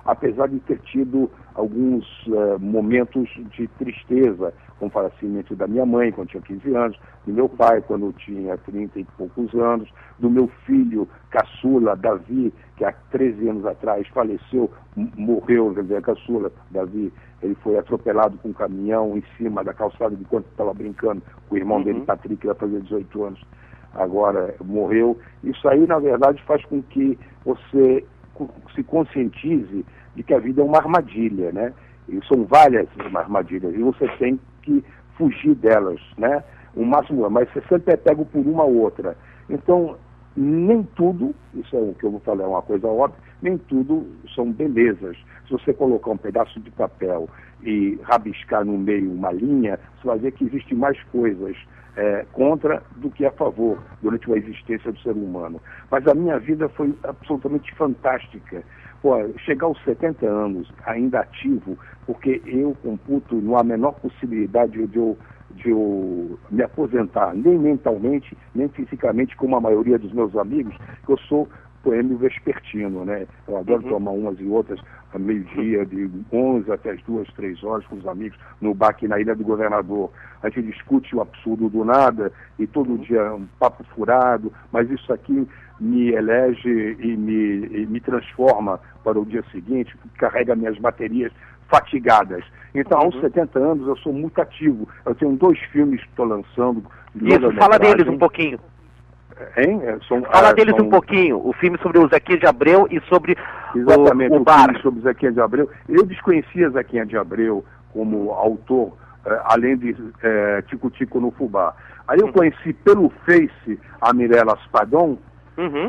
apesar de ter tido alguns uh, momentos de tristeza, como o falecimento da minha mãe, quando tinha quinze anos, do meu pai, quando eu tinha trinta e poucos anos, do meu filho caçula, Davi, que há treze anos atrás faleceu, morreu, quer dizer, caçula, Davi, ele foi atropelado com um caminhão em cima da calçada enquanto estava brincando com o irmão Uhum. dele, Patrick, que ia fazer dezoito anos, agora morreu. Isso aí, na verdade, faz com que você se conscientize de que a vida é uma armadilha, né? E são várias armadilhas, e você tem que fugir delas, né? O máximo, mas você sempre é pego por uma ou outra. Então, nem tudo, isso é o que eu vou falar, é uma coisa óbvia, nem tudo são belezas. Se você colocar um pedaço de papel e rabiscar no meio uma linha, você vai ver que existem mais coisas é, contra do que a favor durante a existência do ser humano. Mas a minha vida foi absolutamente fantástica. Pô, chegar aos setenta anos ainda ativo, porque eu computo, não há a menor possibilidade de eu, de eu me aposentar, nem mentalmente, nem fisicamente, como a maioria dos meus amigos, que eu sou poêmio vespertino, né? Eu adoro Uhum. tomar umas e outras a meio-dia, de onze até as duas, três horas com os amigos, no bar aqui na Ilha do Governador. A gente discute o absurdo do nada e todo dia um papo furado, mas isso aqui me elege e me, e me transforma para o dia seguinte, carrega minhas baterias fatigadas. Então, aos Uhum. setenta anos, eu sou muito ativo. Eu tenho dois filmes que estou lançando. de Isso, fala longa-metragem. deles um pouquinho. Hein? É, São, Fala ah, deles são- um pouquinho. O filme sobre o Zequinha de Abreu e sobre Exatamente, o, o o bar. filme sobre Zequinha de Abreu. Eu desconhecia Zequinha de Abreu como autor, eh, além de eh, Tico Tico no Fubá. Aí eu Uhum. conheci pelo Face a Mirella Spadon, Uhum.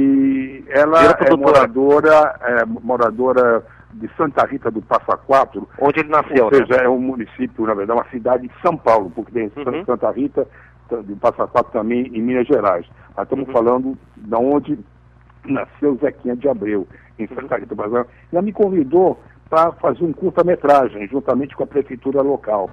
e ela Virou é produtora. moradora, é moradora de Santa Rita do Passa Quatro, Onde ele nasceu, ou né? seja, é um município, na verdade, uma cidade de São Paulo, porque tem Uhum. Santa Rita do Passa Quatro também em Minas Gerais. Nós estamos Uhum. falando de onde nasceu Zequinha de Abreu, em Santa Rita do Passa Quatro. Ela me convidou para fazer um curta-metragem, juntamente com a prefeitura local.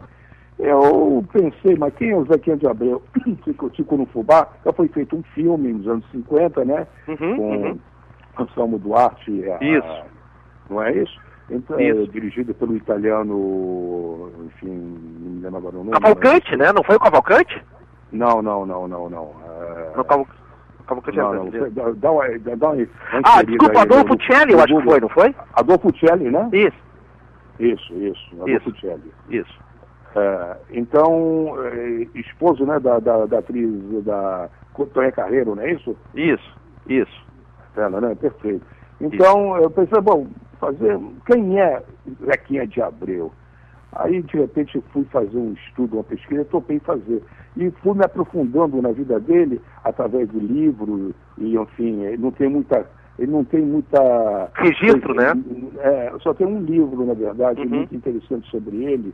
Eu pensei, mas quem é o Zequinha de Abreu? Tico Tico no Fubá. Já foi feito um filme nos anos cinquenta, né? Uhum, Com uhum. Anselmo Duarte. A, Isso. Não é isso? Então, Isso. é, dirigido pelo italiano, enfim, não me lembro agora o nome. Cavalcante, né? Não foi o Cavalcante? Não, não, não, não, não. É... No Caval... Cavalcante é Não, não, brasileiro. dá, dá uma, dá uma, uma Ah, inserida desculpa, aí Adolfo no- Celli, no eu acho que Google. foi, não foi? Adolfo Celli, né? Isso, Isso, isso, Adolfo Isso. Celli. isso. É, então, é, esposo, né, da, da, da atriz da Tonha Carreiro, não é isso? Isso, isso. Ela, né? Perfeito. Então, eu pensei, bom, fazer. Quem é Zequinha de Abreu? Aí, de repente, eu fui fazer um estudo, uma pesquisa, topei fazer. E fui me aprofundando na vida dele através do livro, e, enfim, ele não tem muita. Ele não tem muita. Registro, né? É, só tem um livro, na verdade, Uhum. muito interessante sobre ele,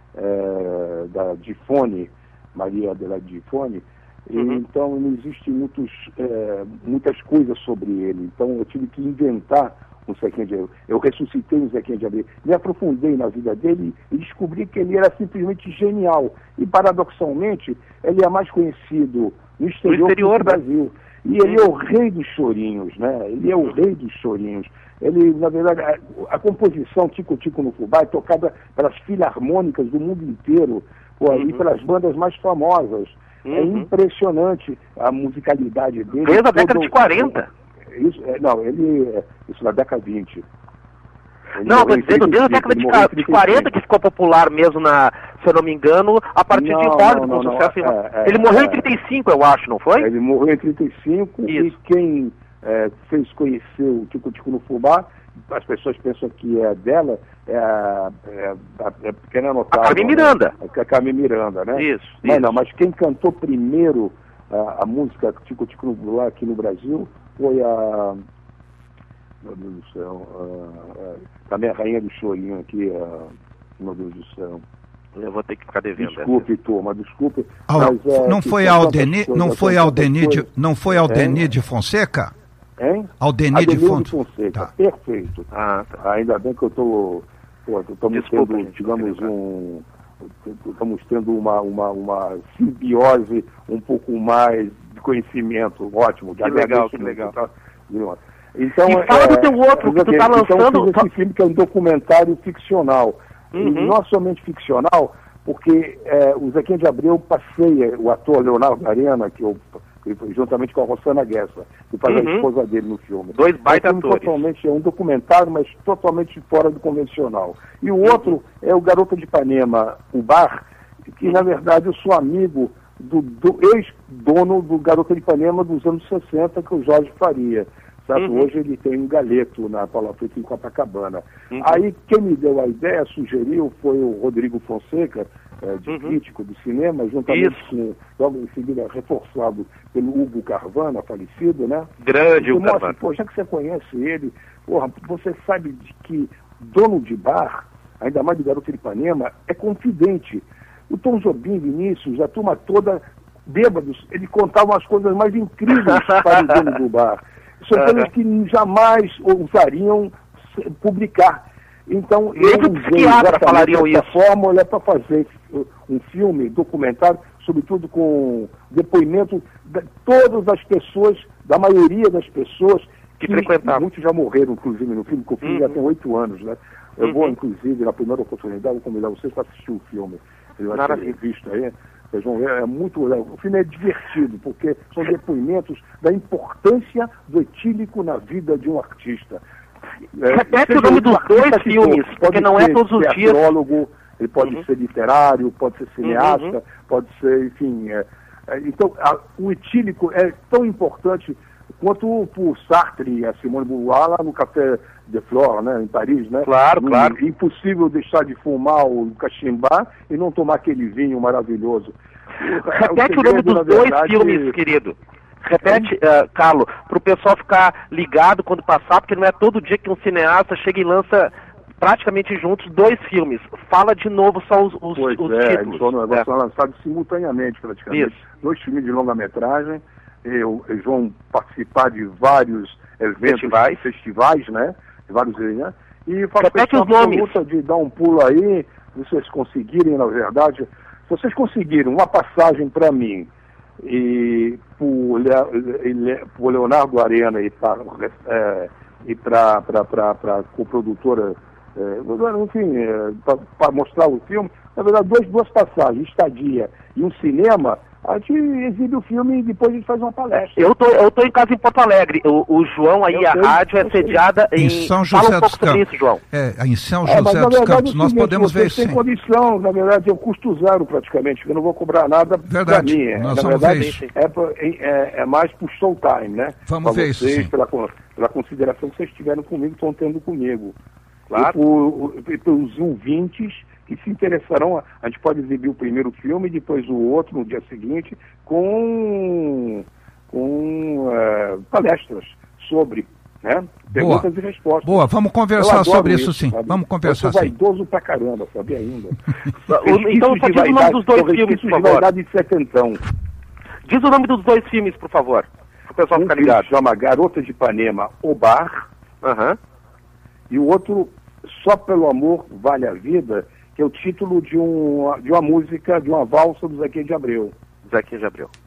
é, da Difone, Maria Adelaide Difone. E, Uhum. então, não existem muitos, é, muitas coisas sobre ele. Então, eu tive que inventar um Zequinha de Abreu. Eu ressuscitei um Zequinha de Abreu. Me aprofundei na vida dele e descobri que ele era simplesmente genial. E, paradoxalmente, ele é mais conhecido no exterior, exterior, do que no né? Brasil. E ele é o rei dos chorinhos, né? Ele é o rei dos chorinhos. Ele, na verdade, a, a composição Tico Tico no Fubá é tocada pelas filarmônicas do mundo inteiro, pô, e Uhum. pelas bandas mais famosas. É Uhum. impressionante a musicalidade dele. Desde a Todo- década de quarenta. Isso, é, não, ele, é, isso na década de vinte. Ele Não, morreu tô em dizendo, desde a trinta e cinco, década ele de, morreu em ca- de trinta e quarenta cinco. que ficou popular mesmo, na, se eu não me engano, a partir de Não, Hollywood, não, com não, sucesso não, em... é, é, Ele morreu é. em trinta e cinco, eu acho, não foi? Ele morreu em trinta e cinco e Isso. quem é, fez conhecer o Tico Tico no Fubá, as pessoas pensam que é dela, é a, é a, é a pequena notável. A Carmen Miranda. Né? É a Carmen Miranda, né? Isso, Mas isso. não, mas quem cantou primeiro a, a música Tico Tico no Fubá aqui no Brasil foi a... Meu Deus do céu, a, a, também a rainha do chorinho aqui, a, meu Deus do céu. Eu vou ter que ficar devendo. Desculpe, turma, desculpe. Ah, mas, é, não que foi são tantas Aldeni, coisas, não são foi tantas Aldeni, de, coisas. não foi Aldeni de Fonseca? Hein? Aldeni de Ademir Fonte- Fonseca, Tá. perfeito. Ah, tá. Ainda bem que eu estou, estamos Desculpa, tendo, gente, digamos, não um, estamos tendo uma, uma, uma simbiose um pouco mais de conhecimento, ótimo. Que legal, que muito, legal. tá? Então, E fala do teu outro, que tu tá então, lançando- eu fiz esse filme que é um documentário ficcional. Uhum. E não somente ficcional, porque é, o Zequinha de Abreu passeia o ator Leonardo Arena, que eu, que, juntamente com a Rossana Guessa, que faz Uhum. a esposa dele no filme. Dois baita é um filme atores. totalmente, é um documentário, mas totalmente fora do convencional. E o Uhum. outro é o Garota de Ipanema, o bar, que na verdade eu sou amigo do, do ex-dono do Garota de Ipanema dos anos sessenta, que é o Jorge Faria. Sabe? Uhum. Hoje ele tem um galeto na Paula Freire em Copacabana. Uhum. Aí quem me deu a ideia, sugeriu, foi o Rodrigo Fonseca, eh, de Uhum. crítico do cinema, juntamente Isso. com, logo em seguida, reforçado pelo Hugo Carvana, falecido, né? Grande o Ele mostra, Carvalho. pô, já que você conhece ele, porra, você sabe de que dono de bar, ainda mais do Garoto de Ipanema, é confidente. O Tom Jobim, Vinícius, a turma toda, bêbados, ele contava as coisas mais incríveis para o dono do bar. São coisas que jamais ousariam se- publicar. Então, Nem eu pro usei psiquiatra exatamente falariam essa isso. fórmula para fazer um filme, documentário, sobretudo com depoimento de todas as pessoas, da maioria das pessoas Que frequentavam. Muitos já morreram, inclusive, no filme, porque o filme Uhum. já tem oito anos, né? Eu vou, Uhum. inclusive, na primeira oportunidade, vou convidar vocês para assistir o filme. Eu acho Maravilha. visto aí. Vocês vão ver, é muito legal. O filme é divertido, porque são depoimentos da importância do etílico na vida de um artista. É, Repete seja o nome um dos artista dois que filmes, for, porque pode não é ser todos os dias. teatrólogo, ele pode Uhum. ser literário, pode ser cineasta, Uhum. pode ser, enfim... é, é, então, a- o etílico é tão importante quanto o Sartre e a Simone de Beauvoir lá no Café de Flore, né, em Paris, né? Claro, Não- claro. Impossível deixar de fumar o cachimbar e não tomar aquele vinho maravilhoso. Repete o nome dos dois filmes, querido. Repete, uh, Carlos, para o pessoal ficar ligado quando passar, porque não é todo dia que um cineasta chega e lança praticamente juntos dois filmes. Fala de novo só os, os, Pois os é, títulos. eles foram, É. foram lançados simultaneamente, praticamente. Isso. Dois filmes de longa-metragem. Eu- Eles vão participar de vários eventos, Festivais. festivais, né? De vários, né? E faço Repete questão os nomes. absoluta de dar um pulo aí, se vocês conseguirem, na verdade, se vocês conseguirem uma passagem para mim e por, Le- Le- por Leonardo Arena e para é, e para a coprodutora, é, enfim, é, para mostrar o filme, na verdade, duas, duas passagens, estadia e um cinema, a gente exibe o filme e depois a gente faz uma palestra. Eu tô, eu tô em casa em Porto Alegre. O, o João aí, Eu a sei, rádio é eu sei. sediada em... Em São Fala José um dos pouco sobre Campos. isso, João. É, em São É, mas, José na dos verdade, Campos. é o Nós seguinte, podemos ver vocês isso têm sim. condição, na verdade, é um custo zero praticamente, eu não vou cobrar nada para Verdade, mim. nós na vamos verdade, ver isso. é, pra- é, é mais pro showtime, né? Vamos Pra ver isso, vocês, sim. Pela, con- pela consideração que vocês tiveram comigo, estão tendo comigo. Claro. E, por, e pelos ouvintes que se interessarão, a gente pode exibir o primeiro filme e depois o outro no dia seguinte com, com é, palestras sobre, né? Perguntas e respostas. Boa, vamos Eu conversar adoro sobre isso, sim. sabe? Vamos conversar Eu sou sim. vaidoso pra caramba, sabe ainda. O- então, só diz o nome dos dois filmes, por favor. Vaidade de setentão. Diz o nome dos dois filmes, por favor. Para o pessoal Um ficar filme ligado. se chama Garota de Ipanema, O Bar, Aham. e o outro, Só Pelo Amor Vale a Vida, que é o título de, um, de uma música, de uma valsa do Zequinha de Abreu. Zequinha de Abreu.